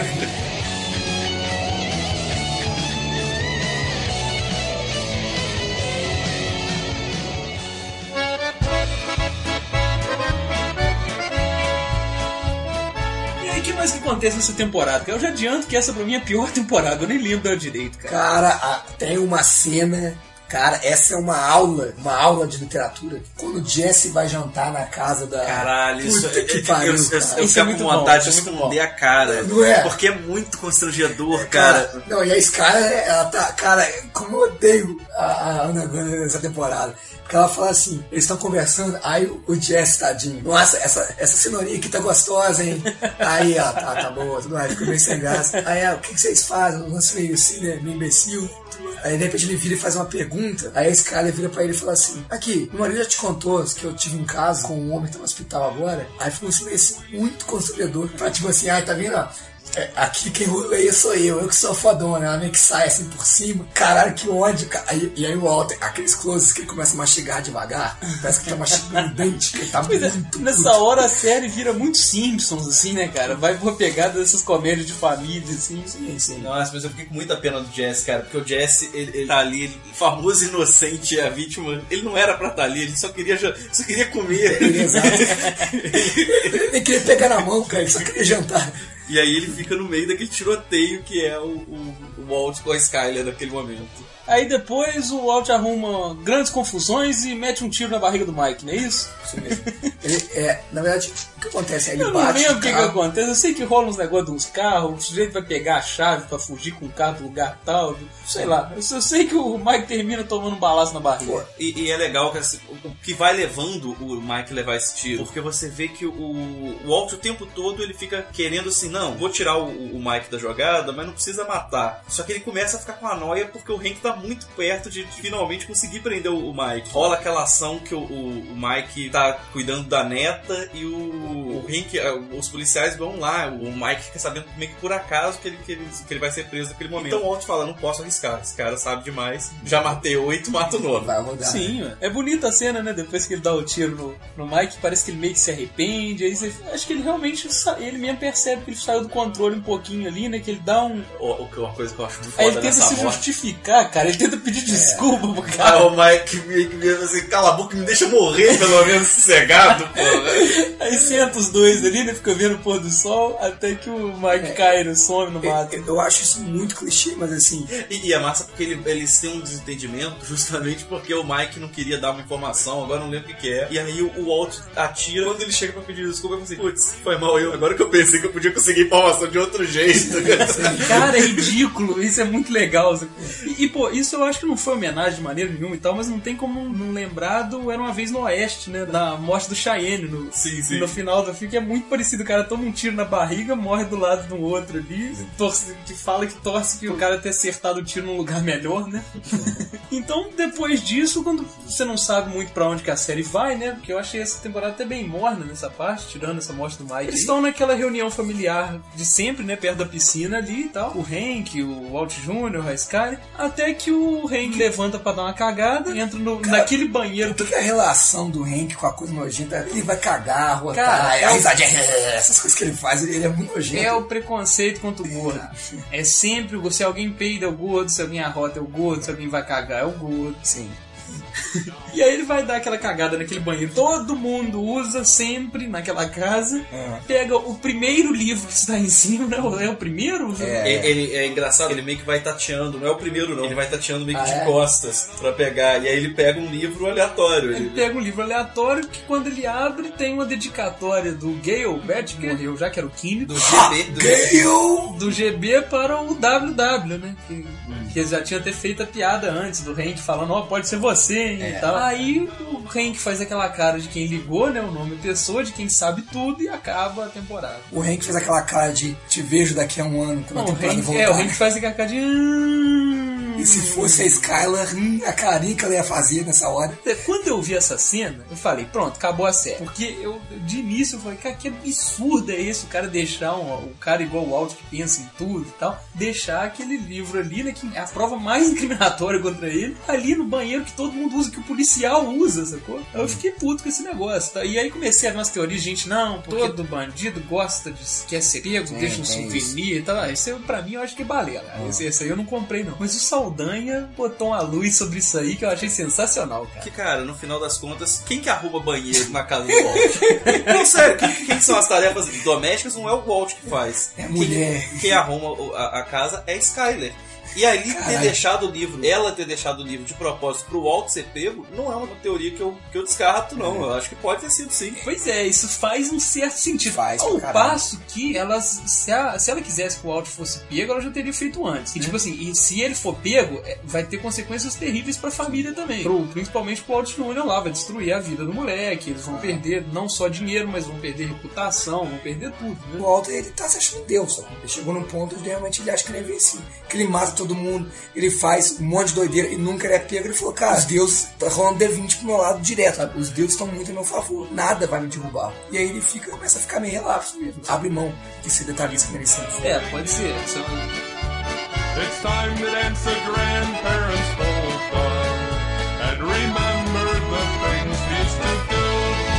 E aí, o que mais que acontece nessa temporada? Eu já adianto que essa pra mim é a pior temporada, eu nem lembro dela direito, cara. Cara, tem uma cena... Cara, essa é uma aula de literatura. Quando o Jesse vai jantar na casa da... Caralho, isso que pariu, eu fico com vontade de esconder a cara. Não é? Porque é muito constrangedor, cara. Não, e a Skyler, ela tá... Cara, como eu odeio a Ana Gunn nessa temporada. Porque ela fala assim, eles estão conversando, aí o Jesse, tadinho. Nossa, essa cenourinha aqui tá gostosa, hein? Aí, ó, tá boa, tudo mais, ficou meio sem graça. Aí, o que vocês fazem? Um lance meio assim, né? Meio imbecil. Aí de repente ele vira e faz uma pergunta. Aí a Skyler vira pra ele e fala assim: aqui, meu marido já te contou que eu tive um caso com um homem que tá no hospital agora. Aí ficou um silêncio muito constrangedor. Pra tipo assim, tá vendo? Aqui quem roleia sou eu que sou fodona, ela meio que sai assim por cima, caralho, que ódio, e aí o Walter, aqueles closes que ele começa a mastigar devagar, parece que tá mastigando o dente, que ele tá muito nessa hora a série vira muito Simpsons, assim, né, cara? Vai por pegada dessas comédias de família, assim. Sim. Nossa, mas eu fiquei com muita pena do Jesse, cara, porque o Jesse, ele tá ali, famoso inocente, a vítima, ele não era pra estar ali, ele só queria comer. Exato. Ele queria pegar na mão, cara, ele só queria jantar. E aí ele fica no meio daquele tiroteio que é o Walt com a Skyler naquele momento. Aí depois o Walt arruma grandes confusões e mete um tiro na barriga do Mike, não é isso? Isso mesmo. Na verdade, o que acontece? Ele eu não lembro o que acontece. Eu sei que rola uns negócios de uns carros, o sujeito vai pegar a chave pra fugir com o carro do lugar tal, sei lá. Eu sei que o Mike termina tomando um balaço na barriga. E é legal que o que vai levando o Mike levar esse tiro, porque você vê que o Walt o tempo todo ele fica querendo assim, não, vou tirar o Mike da jogada, mas não precisa matar. Só que ele começa a ficar com a noia porque o Hank tá muito perto de finalmente conseguir prender o Mike. Rola aquela ação que o Mike tá cuidando da neta e o Hank, os policiais vão lá, o Mike fica sabendo meio que por acaso que ele vai ser preso naquele momento. Então o Walt fala, não posso arriscar, esse cara sabe demais, já matei 8, mato 9. Vai rodar. Sim, é bonita a cena, né? Depois que ele dá o tiro no Mike, parece que ele meio que se arrepende, aí acho que ele realmente, ele mesmo percebe que ele saiu do controle um pouquinho ali, né? Que ele dá um... Uma coisa que eu acho muito aí foda ele tenta se justificar, cara, ele tenta pedir desculpa pro cara. Ah, o Mike meio assim, cala a boca, me deixa morrer pelo menos sossegado, porra. Aí senta os dois ali, né? Fica vendo o pôr do sol até que o Mike cai no some no mato. Eu acho isso muito clichê, mas assim... E é massa porque eles têm um desentendimento justamente porque o Mike não queria dar uma informação, agora não lembro o que é. E aí o Walt atira, quando ele chega pra pedir desculpa, eu falei, putz, foi mal eu. Agora que eu pensei que eu podia conseguir informação de outro jeito. Cara, é ridículo, isso é muito legal. E pô, isso eu acho que não foi homenagem de maneira nenhuma e tal, mas não tem como não lembrar do Era Uma Vez no Oeste, né? Da morte do Cheyenne no final do filme, que é muito parecido. O cara toma um tiro na barriga, morre do lado do outro ali, que fala que torce que o cara tenha acertado o tiro num lugar melhor, né? Então, depois disso, quando você não sabe muito pra onde que a série vai, né? Porque eu achei essa temporada até bem morna nessa parte, tirando essa morte do Mike. Eles estão naquela reunião familiar de sempre, né? Perto da piscina ali e tal. O Hank, o Walt Jr., a Sky. Até que o Hank levanta pra dar uma cagada, entra naquele banheiro. O que é a relação do Hank com a coisa nojenta? Ele vai cagar, rotar, a risadinha, essas coisas que ele faz, ele é muito nojento. É o preconceito contra o gordo. É sempre, se alguém peida é o gordo, se alguém arrota é o gordo, se alguém vai cagar é o gordo. Sim. E aí ele vai dar aquela cagada naquele banheiro. Todo mundo usa sempre naquela casa. Pega o primeiro livro que está em cima, né? É o primeiro? Ele é engraçado, ele meio que vai tateando, não é o primeiro não, ele vai tateando meio que de costas pra pegar, e aí ele pega um livro aleatório. Ele pega um livro aleatório que quando ele abre tem uma dedicatória do Gale Beth, que morreu já, que era o químico. Do GB para o WW, né? Que eles já tinham até feito a piada antes do Hank falando, pode ser você, hein, e tal. Aí o Hank faz aquela cara de quem ligou, né, o nome da pessoa, de quem sabe tudo, e acaba a temporada. O Hank faz aquela cara de te vejo daqui a um ano, quando a temporada voltar. O Hank faz aquela cara de... E se fosse a Skylar, a carinha que ela ia fazer nessa hora. Quando eu vi essa cena, eu falei, pronto, acabou a série. Porque de início eu falei, cara, que absurdo é esse, o cara deixar o cara igual o Walt que pensa em tudo e tal, deixar aquele livro ali, né, que é a prova mais incriminatória contra ele, ali no banheiro que todo mundo usa, que o policial usa, sacou? Eu fiquei puto com esse negócio, tá? E aí comecei a ver umas teorias, gente, não, porque todo bandido gosta quer ser pego, deixa um souvenir e tal. Isso pra mim eu acho que é balela. Esse aí eu não comprei não. Mas o Saldanha botou uma luz sobre isso aí que eu achei sensacional, cara. Que, cara, no final das contas, quem que arruma banheiro na casa do Walt? Não, sério, quem são as tarefas domésticas não é o Walt que faz. É a mulher. Quem arruma a casa é a Skyler. E ali ter deixado o livro, ela ter deixado o livro de propósito pro Walt ser pego, não é uma teoria que eu descarto, não. Eu acho que pode ter sido sim. Pois é, isso faz um certo sentido. Ao passo que se ela quisesse que o Walt fosse pego, ela já teria feito antes. E tipo assim, e se ele for pego, vai ter consequências terríveis pra família também. Principalmente pro Walt Jr. lá, vai destruir a vida do moleque, eles vão perder não só dinheiro, mas vão perder reputação, vão perder tudo, né? O Walt, ele tá se achando Deus, sabe? Ele chegou num ponto onde realmente ele acha que ele é invencível. Que ele mata todo mundo, ele faz um monte de doideira e nunca ele é pego. Ele falou, cara, os deuses tá rolando D20 pro meu lado direto, sabe? Os deuses estão muito a meu favor, nada vai me derrubar. E aí ele começa a ficar meio relapso mesmo, abre mão de ser detalhista como ele sempre foi. Pode ser. It's time to dance the grandparents spoke of and remember the things used to do.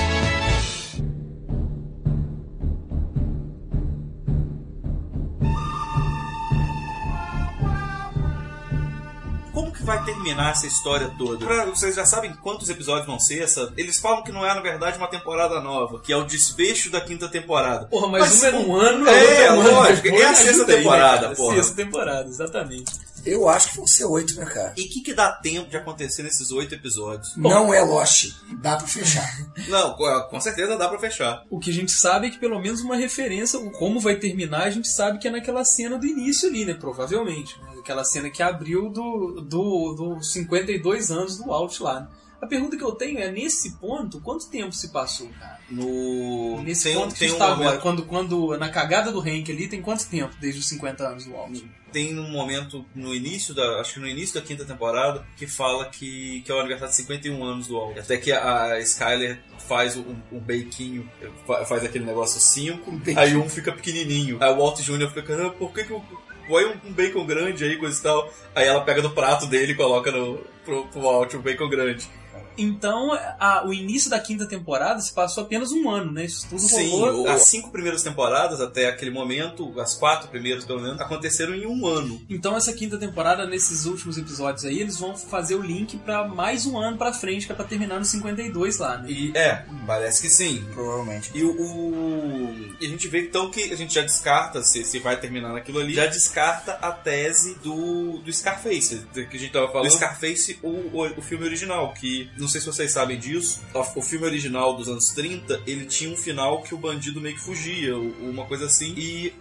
Como que vai terminar essa história toda? Vocês já sabem quantos episódios vão ser? Eles falam que não é, na verdade, uma temporada nova, que é o desfecho da 5ª temporada. Porra, mas uma é num ano, lógico. É a 6ª temporada, né, porra. 6ª temporada, exatamente. Eu acho que vão ser 8, né, cara? E o que dá tempo de acontecer nesses 8 episódios? Não é Lost. Dá pra fechar. Não, com certeza dá pra fechar. O que a gente sabe é que pelo menos uma referência, como vai terminar, a gente sabe que é naquela cena do início ali, né? Provavelmente. Né? Aquela cena que abriu do 52 anos do Walt lá, né? A pergunta que eu tenho é, nesse ponto, quanto tempo se passou, cara? Nesse ponto que a gente tá agora, quando na cagada do Hank ali, tem quanto tempo desde os 50 anos do Walt? Tem um momento acho que no início da 5ª temporada, que fala que é o aniversário de 51 anos do Walt. Até que a Skyler faz um beiquinho, faz aquele negócio 5, aí um fica pequenininho. Aí o Walt Jr. fica, por que eu põe um bacon grande aí, coisa e tal? Aí ela pega do prato dele e coloca pro Walt um bacon grande. Então, o início da 5ª temporada se passou apenas um ano, né? Isso tudo rolou. As 5 primeiras temporadas, até aquele momento, as 4 primeiras pelo menos, aconteceram em um ano. Então, essa 5ª temporada, nesses últimos episódios aí, eles vão fazer o link pra mais um ano pra frente, que é pra terminar no 52 lá, né? Parece que sim. Provavelmente. E a gente vê então que a gente já descarta, se vai terminar naquilo ali, já descarta a tese do Scarface, que a gente tava falando. O Scarface, o filme original, que não sei se vocês sabem disso, o filme original dos anos 30, ele tinha um final que o bandido meio que fugia, uma coisa assim, e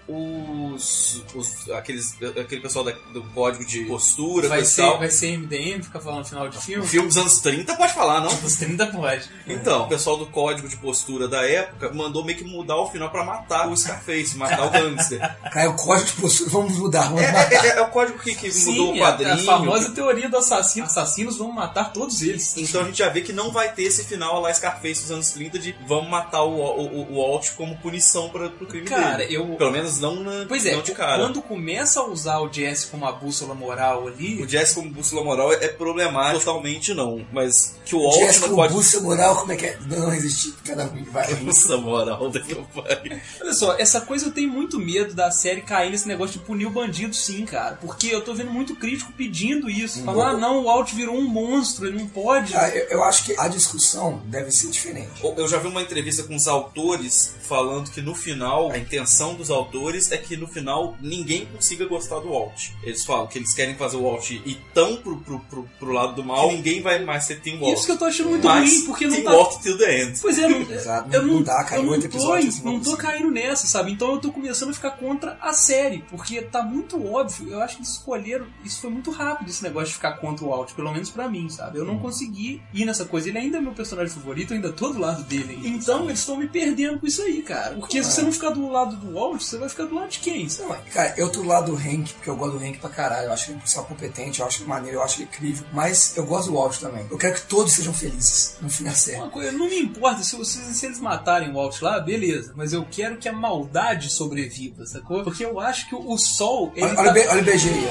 aquele pessoal do código de postura, vai ser MDM, fica falando final de filme? O filme dos anos 30 pode falar, não? Dos 30 pode. Então, o pessoal do código de postura da época mandou meio que mudar o final pra matar o Scarface, matar o gangster. Cara, o código de postura, vamos mudar. É o código que sim, mudou o quadrinho. A famosa teoria do assassino. Assassinos vão matar todos eles. Então a gente já vê que não vai ter esse final lá Scarface dos anos 30 de vamos matar o Walt como punição pro crime dele. Pelo menos não de cara. Quando começa a usar o Jesse como a bússola moral ali... O Jesse como bússola moral é problemático, totalmente não. Mas que o Walt Jesse não como pode... bússola moral, como é que é? Não existe, cada um vai. Bússola moral da meu pai. Olha só, essa coisa eu tenho muito medo da série cair nesse negócio de punir o bandido, sim, cara. Porque eu tô vendo muito crítico pedindo isso. Falar, não, o Walt virou um monstro, ele não pode... Eu acho que a discussão deve ser diferente. Eu já vi uma entrevista com os autores falando que no final, a intenção dos autores é que no final ninguém consiga gostar do Walt. Eles falam que eles querem fazer o Walt ir tão pro lado do mal que ninguém vai mais ser Team Walt. Isso que eu tô achando muito ruim, porque não tá... Walt till the end. Pois é, eu não tô caindo nessa, sabe? Então eu tô começando a ficar contra a série, porque tá muito óbvio. Eu acho que eles escolheram... Isso foi muito rápido, esse negócio de ficar contra o Walt, pelo menos pra mim, sabe? Eu não consegui ir nessa coisa. Ele ainda é meu personagem favorito, eu ainda tô do lado dele ainda. Então eles estão me perdendo com isso aí, cara. Porque se você não ficar do lado do Walt, você vai ficar do lado de quem? Não, cara, eu tô do lado do Hank, porque eu gosto do Hank pra caralho. Eu acho ele um pessoal competente, eu acho ele maneiro, eu acho ele incrível. Mas eu gosto do Walt também. Eu quero que todos sejam felizes no fim da série. Uma coisa, não me importa se eles matarem o Walt lá, beleza. Mas eu quero que a maldade sobreviva, sacou? Porque eu acho que o Sol... Olha o BG aí.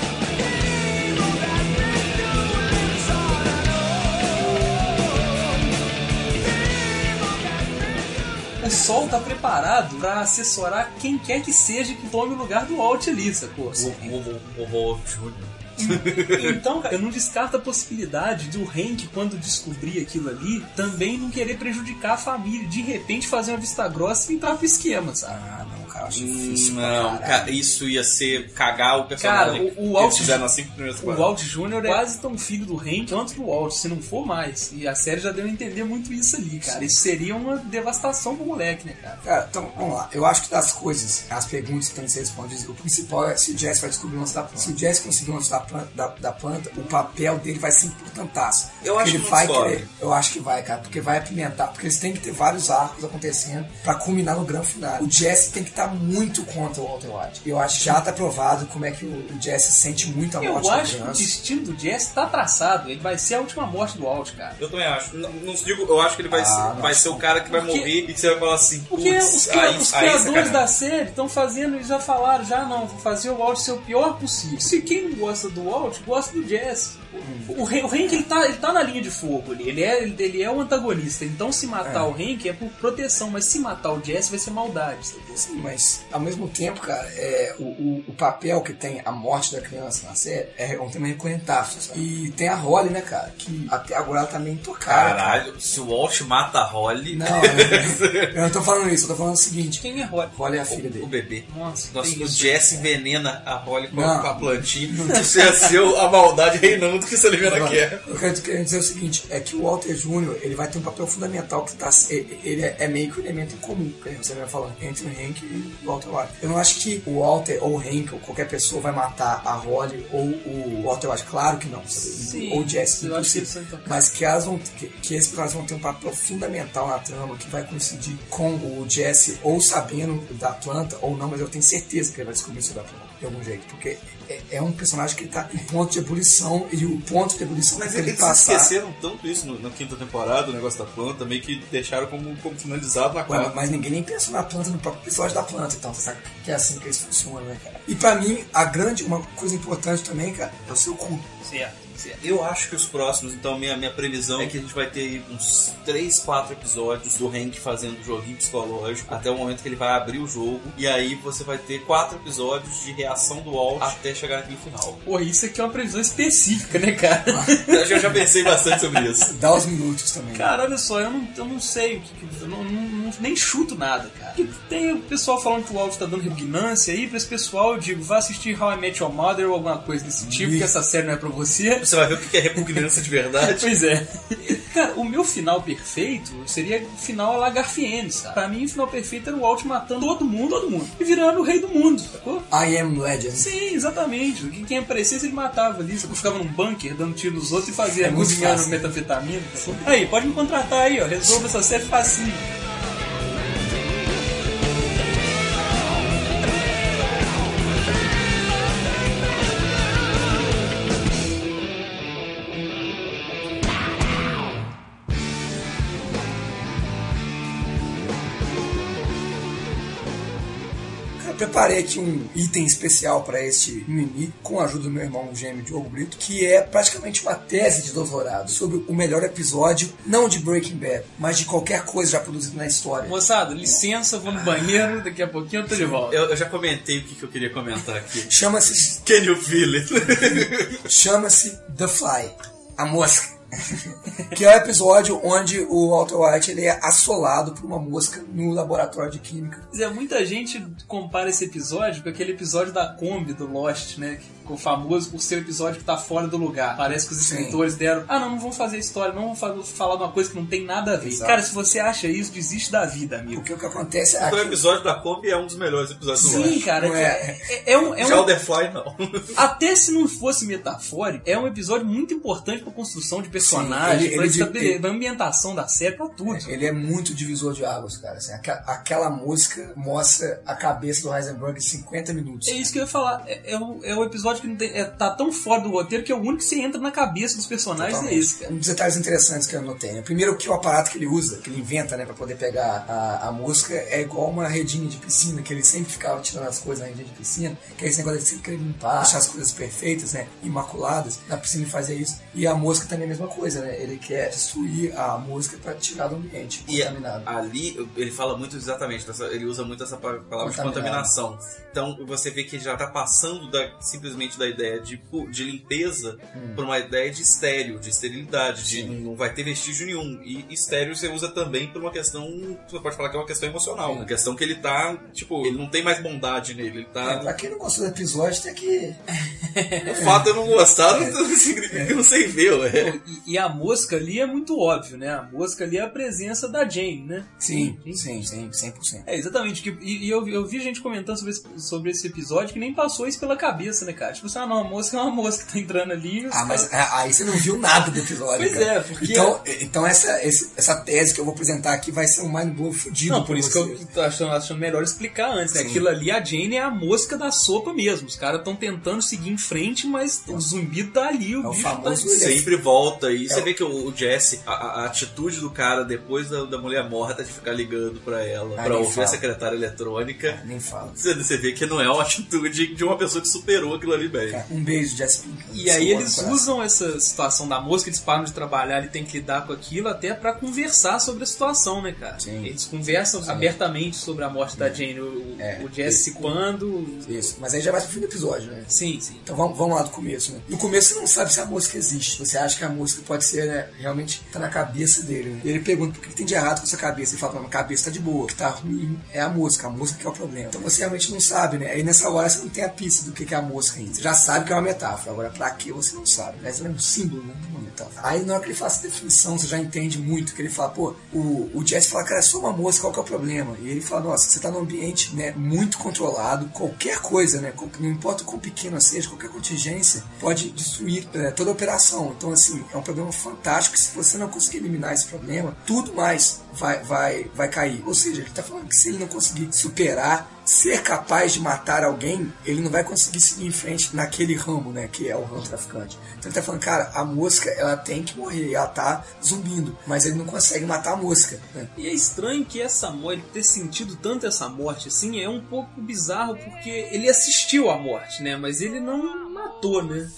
O Sol tá preparado pra assessorar quem quer que seja que tome o lugar do Walt ali, sacou? O Walt Jr. Então, cara, eu não descarto a possibilidade de o Hank, quando descobrir aquilo ali, também não querer prejudicar a família, de repente fazer uma vista grossa e entrar pro esquema, sabe? Não, cara, acho difícil. Não, cara, isso ia ser cagar o personagem. Cara, o Walt, que fizeram nas 5 primeiras temporadas. O Walt Jr. é quase tão filho do Hank quanto do Walt, se não for mais. E a série já deu a entender muito isso ali, cara. Isso seria uma devastação pro moleque, né, cara? Cara, então, vamos lá. Eu acho que das coisas, as perguntas que têm que ser respondidas, o principal é se o Jesse vai descobrir o lance da planta. Se o Jesse conseguir o lance da planta, o papel dele vai ser importantaço. Eu acho ele vai querer. Eu acho que vai, cara, porque vai apimentar, porque eles têm que ter vários arcos acontecendo pra culminar no grande final. O Jesse tem que tá muito contra o Walter White. Eu acho que já tá provado como é que o Jesse sente muito a morte Eu acho que o destino do Jesse tá traçado. Ele vai ser a última morte do Walt, cara. Eu também acho. Não digo, eu acho que ele vai ser o cara que vai morrer e que você vai falar assim, porque os criadores da série estão fazendo, eles já falaram, vou fazer o Walt ser o pior possível. Se quem gosta do Walt, gosta do Jesse. O Hank, ele tá na linha de fogo ali. Ele é o antagonista. Então se matar o Hank é por proteção, mas se matar o Jesse vai ser maldade. Sabe? Sim, mas ao mesmo tempo, cara, o papel que tem a morte da criança na série é um tema recorrentável. E tem a Holly, né, cara, que até agora ela tá meio intocada. Caralho, cara. Se o Walt mata a Holly... Não, eu não tô falando isso, eu tô falando o seguinte. Quem é Holly? Holly é a filha dele. O bebê. Nossa, o Jesse envenena a Holly com a plantinha. Isso ia ser a maldade reinando que você libera quer. Eu quero dizer o seguinte, é que o Walter Jr., ele vai ter um papel fundamental que ele é meio que um elemento em comum, que você vai falando, entre o Hank e o Walter White. Eu não acho que o Walter ou o Hank ou qualquer pessoa vai matar a Holly ou o Walter White. Claro que não, sabe? Sim, ou o Jesse, eu acho mas que esses personagens vão ter um papel fundamental na trama que vai coincidir com o Jesse ou sabendo da planta ou não, mas eu tenho certeza que ele vai descobrir isso da planta de algum jeito, porque é um personagem que tá em ponto de ebulição e o ponto de ebulição mas que ele eles passar... esqueceram tanto isso na quinta temporada, o negócio da planta, meio que deixaram como finalizado na quarta. Mas ninguém nem pensou na planta no próprio episódio da planta, então você sabe que é assim que isso funciona, né, cara? E pra mim, uma coisa importante também, cara, é o seu cu. Certo. Eu acho que os próximos, então minha previsão é que a gente vai ter uns 3, 4 episódios do Hank fazendo joguinho psicológico até o momento que ele vai abrir o jogo, e aí você vai ter 4 episódios de reação do Walt até chegar naquele final. Pô, isso aqui é uma previsão específica, né, cara? Eu já pensei bastante sobre isso. Dá os minutos também. Cara, olha só, eu não sei o que... Eu nem chuto nada, cara. Porque tem o pessoal falando que o Walt tá dando repugnância aí, pra esse pessoal eu digo, vá assistir How I Met Your Mother ou alguma coisa desse tipo, que essa série não é pra você. Você vai ver o que é repugnância de verdade. Pois é. Cara, o meu final perfeito seria o final a la Garfiennes, sabe? Pra mim, o final perfeito era o Walt matando todo mundo, e virando o rei do mundo, sacou? I am legend. Sim, exatamente. Quem aparecesse, ele matava ali. Você ficava num bunker, dando tiro nos outros e fazia cozinhando metanfetamina. Aí, pode me contratar aí, ó. Resolva essa série facinho. Preparei aqui um item especial para este mini, com a ajuda do meu irmão gêmeo Diogo Brito, que é praticamente uma tese de doutorado sobre o melhor episódio, não de Breaking Bad, mas de qualquer coisa já produzida na história. Moçada, licença, vou no banheiro, daqui a pouquinho eu tô de volta. Eu já comentei o que eu queria comentar aqui. Chama-se... Can you feel it? Chama-se The Fly, a mosca. Que é o episódio onde o Walter White ele é assolado por uma mosca no laboratório de química. Muita gente compara esse episódio com aquele episódio da Kombi do Lost, né? Que ficou famoso por ser o episódio que tá fora do lugar. Parece que os escritores deram, não vamos fazer história, não vamos falar de uma coisa que não tem nada a ver. Exato. Cara, se você acha isso, desiste da vida, amigo. Porque o que acontece é que... O episódio da Kombi é um dos melhores episódios do Lost. Sim, cara. Já o The Fly, não. Até se não fosse metafórico, é um episódio muito importante pra construção de personagens, pra ambientação da série, pra tudo. Ele é muito divisor de águas, cara. Assim, aquela música mostra a cabeça do Heisenberg em 50 minutos. É isso que eu ia falar. É o episódio que não tem, tá tão fora do roteiro que é o único que você entra na cabeça dos personagens. Totalmente. É esse, cara. Um dos detalhes interessantes que eu anotei, né? Primeiro que o aparato que ele usa, que ele inventa, né, pra poder pegar a música, é igual uma redinha de piscina, que ele sempre ficava tirando as coisas na redinha de piscina, que é esse negócio de sempre querer limpar, deixar as coisas perfeitas, né, imaculadas. Na piscina ele fazia isso. E a mosca também é a mesma coisa, né? Ele quer destruir a música pra tirar do ambiente contaminado. E ali ele fala muito exatamente, ele usa muito essa palavra de contaminação. Então você vê que ele já tá passando simplesmente da ideia de limpeza para uma ideia de estéreo, de esterilidade, de não vai ter vestígio nenhum. E estéreo você usa também por uma questão, você pode falar que é uma questão emocional, uma questão que ele tá, ele não tem mais bondade nele, ele tá... Pra quem não gostou do episódio, tem que O fato de eu não gostar não significa que eu não sei ver, ué. E a mosca ali é muito óbvio, né? A mosca ali é a presença da Jane, né? Sim, 100%. Exatamente. E eu vi gente comentando sobre esse episódio que nem passou isso pela cabeça, né, cara? Tipo assim, não, a mosca é uma mosca que tá entrando ali. Mas aí você não viu nada do episódio, pois cara. Porque... Então essa tese que eu vou apresentar aqui vai ser um mind-blow fudido. Não, por isso que eu tô achando melhor explicar antes, né? Aquilo ali, a Jane é a mosca da sopa mesmo. Os caras estão tentando seguir em frente, mas o zumbido tá ali, o bicho famoso tá ali. Sempre volta. E você vê que o Jesse, a atitude do cara depois da mulher morta de ficar ligando pra ela, pra ouvir a secretária eletrônica. Nem fala. Você vê que não é uma atitude de uma pessoa que superou aquilo ali bem. Um beijo, Jesse Pinkman. E aí eles usam essa situação da mosca, eles param de trabalhar, ele tem que lidar com aquilo até pra conversar sobre a situação, né, cara? Sim. Eles conversam abertamente sobre a morte da Jane, o Jesse se quando... Isso, mas aí já vai pro fim do episódio, né? Sim. Então vamos lá do começo, né? No começo você não sabe se a mosca existe. Você acha que a mosca pode ser, né, realmente tá na cabeça dele, né? E ele pergunta o que tem de errado com essa cabeça. Ele fala, a cabeça tá de boa, o que tá ruim é a mosca que é o problema. Então você realmente não sabe, né? Aí nessa hora você não tem a pista do que é a mosca ainda. Você já sabe que é uma metáfora, agora pra que você não sabe. Mas é um símbolo, né? Uma metáfora. Aí na hora que ele faz essa definição, você já entende muito, que ele fala, pô, o Jesse fala, cara, é só uma mosca, qual que é o problema? E ele fala, nossa, você tá num ambiente, né, muito controlado, qualquer coisa, né, não importa o quão pequeno seja, qualquer contingência pode destruir toda a operação. Então, assim, é um problema fantástico, que se você não conseguir eliminar esse problema, tudo mais vai cair. Ou seja, ele tá falando que se ele não conseguir superar, ser capaz de matar alguém, ele não vai conseguir seguir em frente naquele ramo, né, que é o ramo traficante. Então ele tá falando, cara, a mosca, ela tem que morrer, ela tá zumbindo, mas ele não consegue matar a mosca, né? E é estranho que ele ter sentido tanto essa morte, assim, é um pouco bizarro, porque ele assistiu à morte, né, mas ele não matou, né?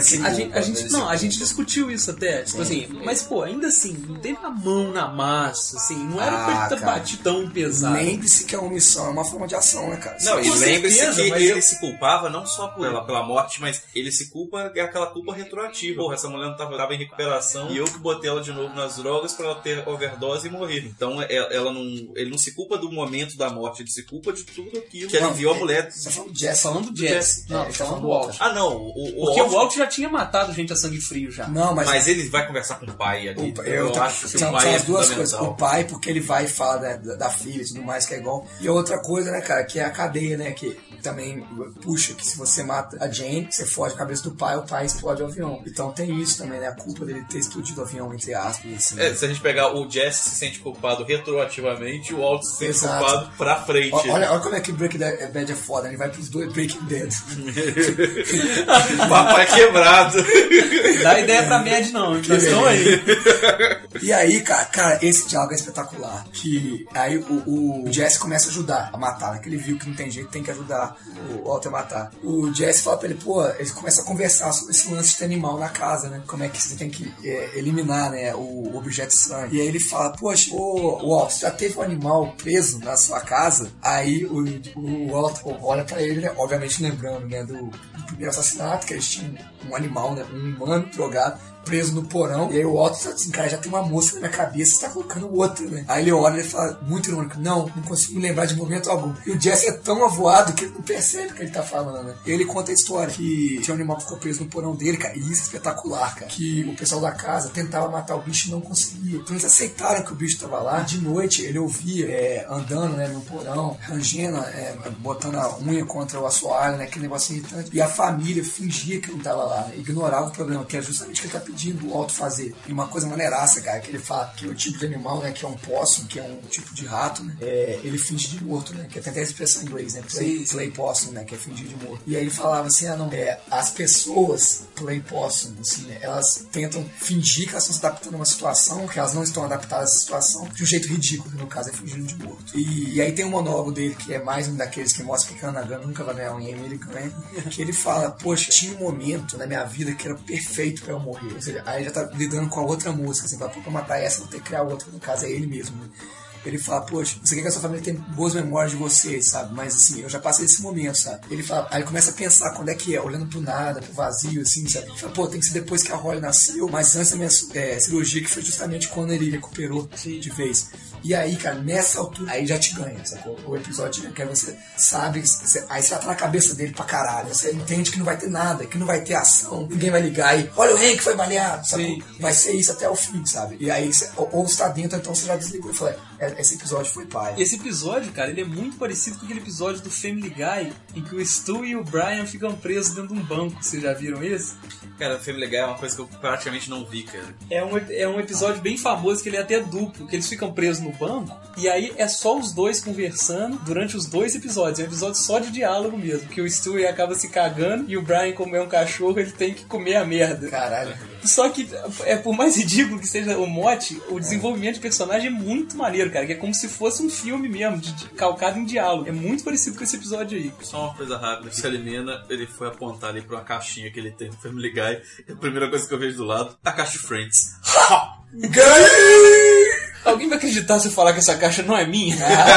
A gente discutiu isso até, tipo assim, mas pô, ainda assim, não teve a mão na massa, assim, não era pra ele ter batido tão pesado. Lembre-se que a omissão é uma forma de ação, né, cara? Não, e lembre-se que ele se culpava não só pela morte, mas ele se culpa, é aquela culpa retroativa. Porra, essa mulher não tava em recuperação e eu que botei ela de novo nas drogas pra ela ter overdose e morrer. Então ele não se culpa do momento da morte, ele se culpa de tudo aquilo que enviou a mulher. Você tá falando do Jesse. Falando do Jesse. Não, ele falando do Walt. Ah, não. Porque o Walt já tinha matado gente a sangue frio já. Não, mas ele vai conversar com o pai ali. Eu acho que o pai é duas coisas. O pai, porque ele vai e fala da filha e tudo mais, que é igual. E a outra coisa, né, cara, que é a cadeia, né, que também puxa, que se você mata a Jane, você foge a cabeça do pai, o pai explode o avião. Então tem isso também, né, a culpa dele ter explodido o avião, entre aspas. Assim, né? Se a gente pegar o Jesse se sente culpado retroativamente, o Walt se sente culpado pra frente. Olha como é que Breaking Bad é foda, ele vai pros dois Breaking Bad. O papai quebrado. Dá ideia pra Mad não, nós estamos aí. E aí, cara, esse diálogo é espetacular. Que aí o Jesse começa a ajudar a matar, né? Que ele viu que não tem jeito, tem que ajudar o Walter a matar. O Jesse fala pra ele, pô, ele começa a conversar sobre esse lance de ter animal na casa, né? Como é que você tem que eliminar, né, o objeto estranho. E aí ele fala, poxa, Walter, você já teve um animal preso na sua casa? Aí o Walter olha pra ele, né? Obviamente lembrando, né, do primeiro assassinato, que eles tinham um animal, né, um humano drogado, preso no porão. E aí o Walter fala assim, cara, já tem uma mosca na minha cabeça, você tá colocando outra, né? Aí ele olha e fala, muito irônico, não consigo me lembrar de momento algum. E o Jesse é tão avoado que ele não percebe o que ele tá falando, né? E ele conta a história que tinha um animal que ficou preso no porão dele, cara, e isso é espetacular, cara. Que o pessoal da casa tentava matar o bicho e não conseguia. Então eles aceitaram que o bicho tava lá. E de noite ele ouvia, andando, né, no porão, rangendo, botando a unha contra o assoalho, né, aquele negócio irritante. E a família fingia que não tava lá, né? Ignorava o problema, que é justamente o que ele tá pedindo o Walter fazer. E uma coisa maneiraça, cara, que ele fala que o tipo de animal, né, que é um possum, que é um tipo de rato, né, ele finge de morto, né, que é até a expressão em inglês, né, play possum, né, que é fingir de morto. E aí ele falava assim, as pessoas play possum, assim, né, elas tentam fingir que elas estão se adaptando a uma situação, que elas não estão adaptadas a essa situação, de um jeito ridículo, que no caso é fingindo de morto. E aí tem um monólogo dele, que é mais um daqueles que mostra que Kanagan nunca vai ganhar um Emmy, ele ganha, que ele fala, poxa, tinha um momento na minha vida que era perfeito pra eu morrer. Ou seja, aí já tá lidando com a outra música, assim, pra matar essa, vou ter que criar outra, no caso é ele mesmo, né? Ele fala, poxa, você quer que a sua família tenha boas memórias de vocês, sabe? Mas assim, eu já passei esse momento, sabe? Ele fala, aí ele começa a pensar quando é que é, olhando pro nada, pro vazio, assim, sabe? Ele fala, pô, tem que ser depois que a Holly nasceu, mas antes da minha cirurgia, que foi justamente quando ele recuperou de vez. E aí, cara, nessa altura, aí já te ganha, sacou? O episódio que aí você sabe, aí você já tá na cabeça dele pra caralho, você entende que não vai ter nada, que não vai ter ação, ninguém vai ligar e olha o Hank foi baleado, sabe? Vai ser isso até o fim, sabe? E aí, ou você tá dentro, então você já desligou e fala, esse episódio foi pai. Esse episódio, cara, ele é muito parecido com aquele episódio do Family Guy, em que o Stu e o Brian ficam presos dentro de um banco. Vocês já viram esse? Cara, o Family Guy é uma coisa que eu praticamente não vi, cara. É um episódio bem famoso, que ele é até duplo, que eles ficam presos no banco, e aí é só os dois conversando durante os 2 episódios. É um episódio só de diálogo mesmo, que o Stu acaba se cagando, e o Brian, como é um cachorro, ele tem que comer a merda. Caralho. Só que, por mais ridículo que seja o mote, o desenvolvimento de personagem é muito maneiro, cara, que é como se fosse um filme mesmo, calcado em diálogo. É muito parecido com esse episódio aí. Só uma coisa rápida, que Salimena, ele foi apontar ali pra uma caixinha que ele tem no Family Guy, e a primeira coisa que eu vejo do lado, a caixa de Friends. Alguém vai acreditar se eu falar que essa caixa não é minha?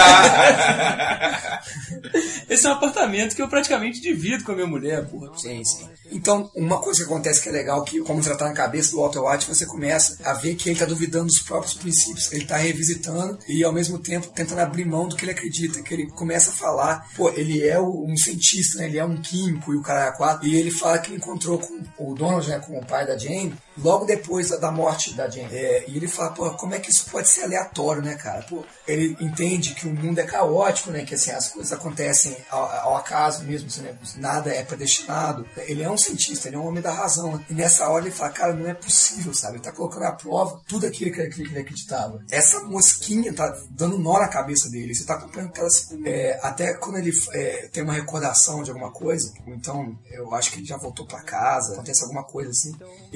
Esse é um apartamento que eu praticamente divido com a minha mulher, porra. Sim. Então, uma coisa que acontece que é legal, que como já tá na cabeça do Walter White, você começa a ver que ele tá duvidando dos próprios princípios. Ele tá revisitando e, ao mesmo tempo, tentando abrir mão do que ele acredita. Que ele começa a falar, pô, ele é um cientista, né? Ele é um químico e o cara é quatro. E ele fala que encontrou com o Donald, né? Com o pai da Jane, logo depois da morte da Jane. E ele fala, pô, como é que isso pode ser aleatório, né, cara? Pô, ele entende que o mundo é caótico, né? Que assim, as coisas acontecem ao acaso mesmo, assim, né? Nada é predestinado. Ele é um cientista, ele é um homem da razão. Né? E nessa hora ele fala, cara, não é possível, sabe? Ele tá colocando à prova tudo aquilo que ele acreditava. Essa mosquinha tá dando nó na cabeça dele. Você tá acompanhando aquelas... até quando ele tem uma recordação de alguma coisa, então eu acho que ele já voltou pra casa, acontece alguma coisa assim,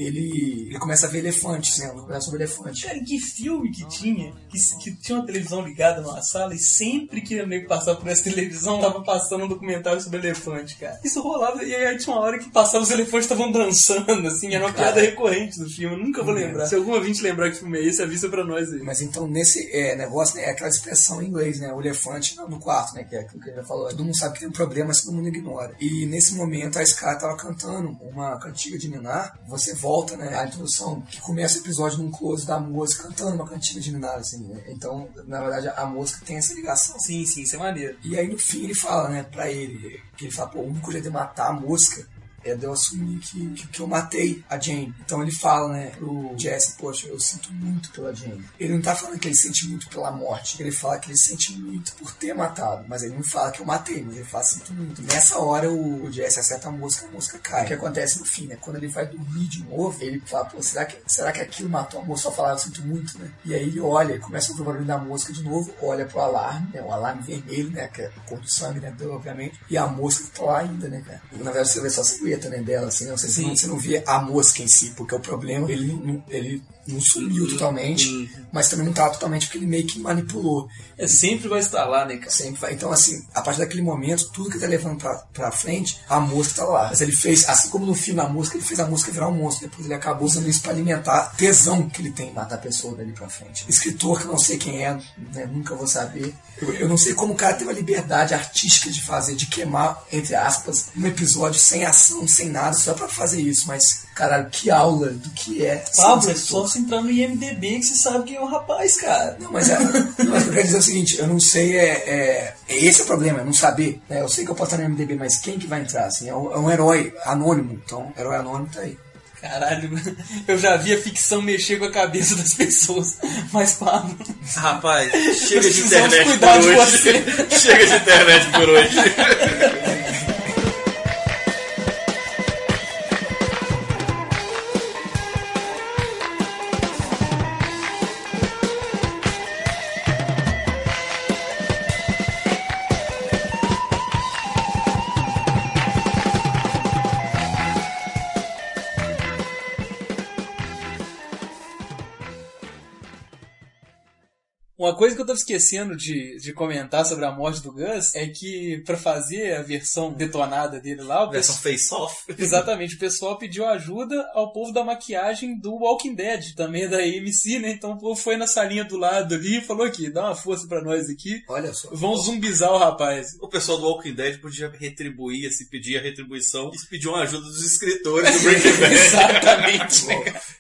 ele começa a ver elefantes, né? Começa sobre elefante. Cara, que filme que tinha? Que tinha uma televisão ligada numa sala e sempre que o nego passava por essa televisão, tava passando um documentário sobre elefante, cara. Isso rolava e aí tinha uma hora que passava, os elefantes estavam dançando, assim, era uma piada recorrente do filme, eu nunca vou lembrar. Se algum ouvinte lembrar que filme é esse, avisa pra nós aí. Mas então, nesse negócio, né, é aquela expressão em inglês, né, o elefante no quarto, né, que é aquilo que ele já falou. Todo mundo sabe que tem um problema, mas todo mundo ignora. E nesse momento, a Sky tava cantando uma cantiga de Ninar, você volta, né, a introdução, que começa o episódio num close da música, cantando uma cantiga de Ninar, assim, né? Então, na verdade, a música tem essa ligação. Sim, isso é maneiro. E aí, no fim, ele fala, né, pra ele, que ele fala, pô, o único jeito de matar a mosca é de eu assumir que eu matei a Jane. Então ele fala, né, pro Jesse, poxa, eu sinto muito pela Jane. Ele não tá falando que ele sente muito pela morte, ele fala que ele sente muito por ter matado, mas ele não fala que eu matei, mas ele fala sinto muito. Nessa hora o Jesse acerta a mosca cai. O que acontece no fim, né, quando ele vai dormir de novo, ele fala, pô, será que aquilo matou a mosca? Só falar, eu sinto muito, né? E aí ele olha, começa a ouvir o barulho da mosca de novo, olha pro alarme, né, o alarme vermelho, né, que é a cor do sangue, né, obviamente, e a mosca tá lá ainda, né, cara. Na verdade você vê só a silhueta, né, dela, assim, não sei se você não via a mosca em si, porque o problema, ele não sumiu totalmente, mas também não tá totalmente porque ele meio que manipulou. Sempre vai estar lá, né, cara? Sempre vai. Então, assim, a partir daquele momento, tudo que tá levando pra frente, a mosca tá lá. Mas ele fez, assim como no filme A Mosca, ele fez a mosca virar um monstro. Depois ele acabou usando isso pra alimentar a tesão que ele tem em matar a pessoa dali pra frente. Escritor que eu não sei quem é, né, nunca vou saber. Eu não sei como o cara teve a liberdade artística de queimar, entre aspas, um episódio sem ação, sem nada, só pra fazer isso. Mas, caralho, que aula do que é. Pablo, é só você entrar no IMDB que você sabe quem é o rapaz, cara. Não, mas eu quero dizer o seguinte, eu não sei, esse é o problema, é não saber. Eu sei que eu posso estar no IMDB, mas quem que vai entrar? Assim, é um herói anônimo, então, herói anônimo tá aí. Caralho, eu já vi a ficção mexer com a cabeça das pessoas, mas Pablo... Rapaz, chega de internet por hoje. Chega de internet por hoje. Uma coisa que eu tava esquecendo de comentar sobre a morte do Gus é que pra fazer a versão detonada dele lá... Versão face-off. Exatamente, o pessoal pediu ajuda ao povo da maquiagem do Walking Dead, também da AMC, né? Então o povo foi na salinha do lado ali e falou aqui, dá uma força pra nós aqui. Olha só. Vão zumbizar o rapaz. O pessoal do Walking Dead podia retribuir, pedir a retribuição e pedir uma ajuda dos escritores do Breaking Bad. Exatamente.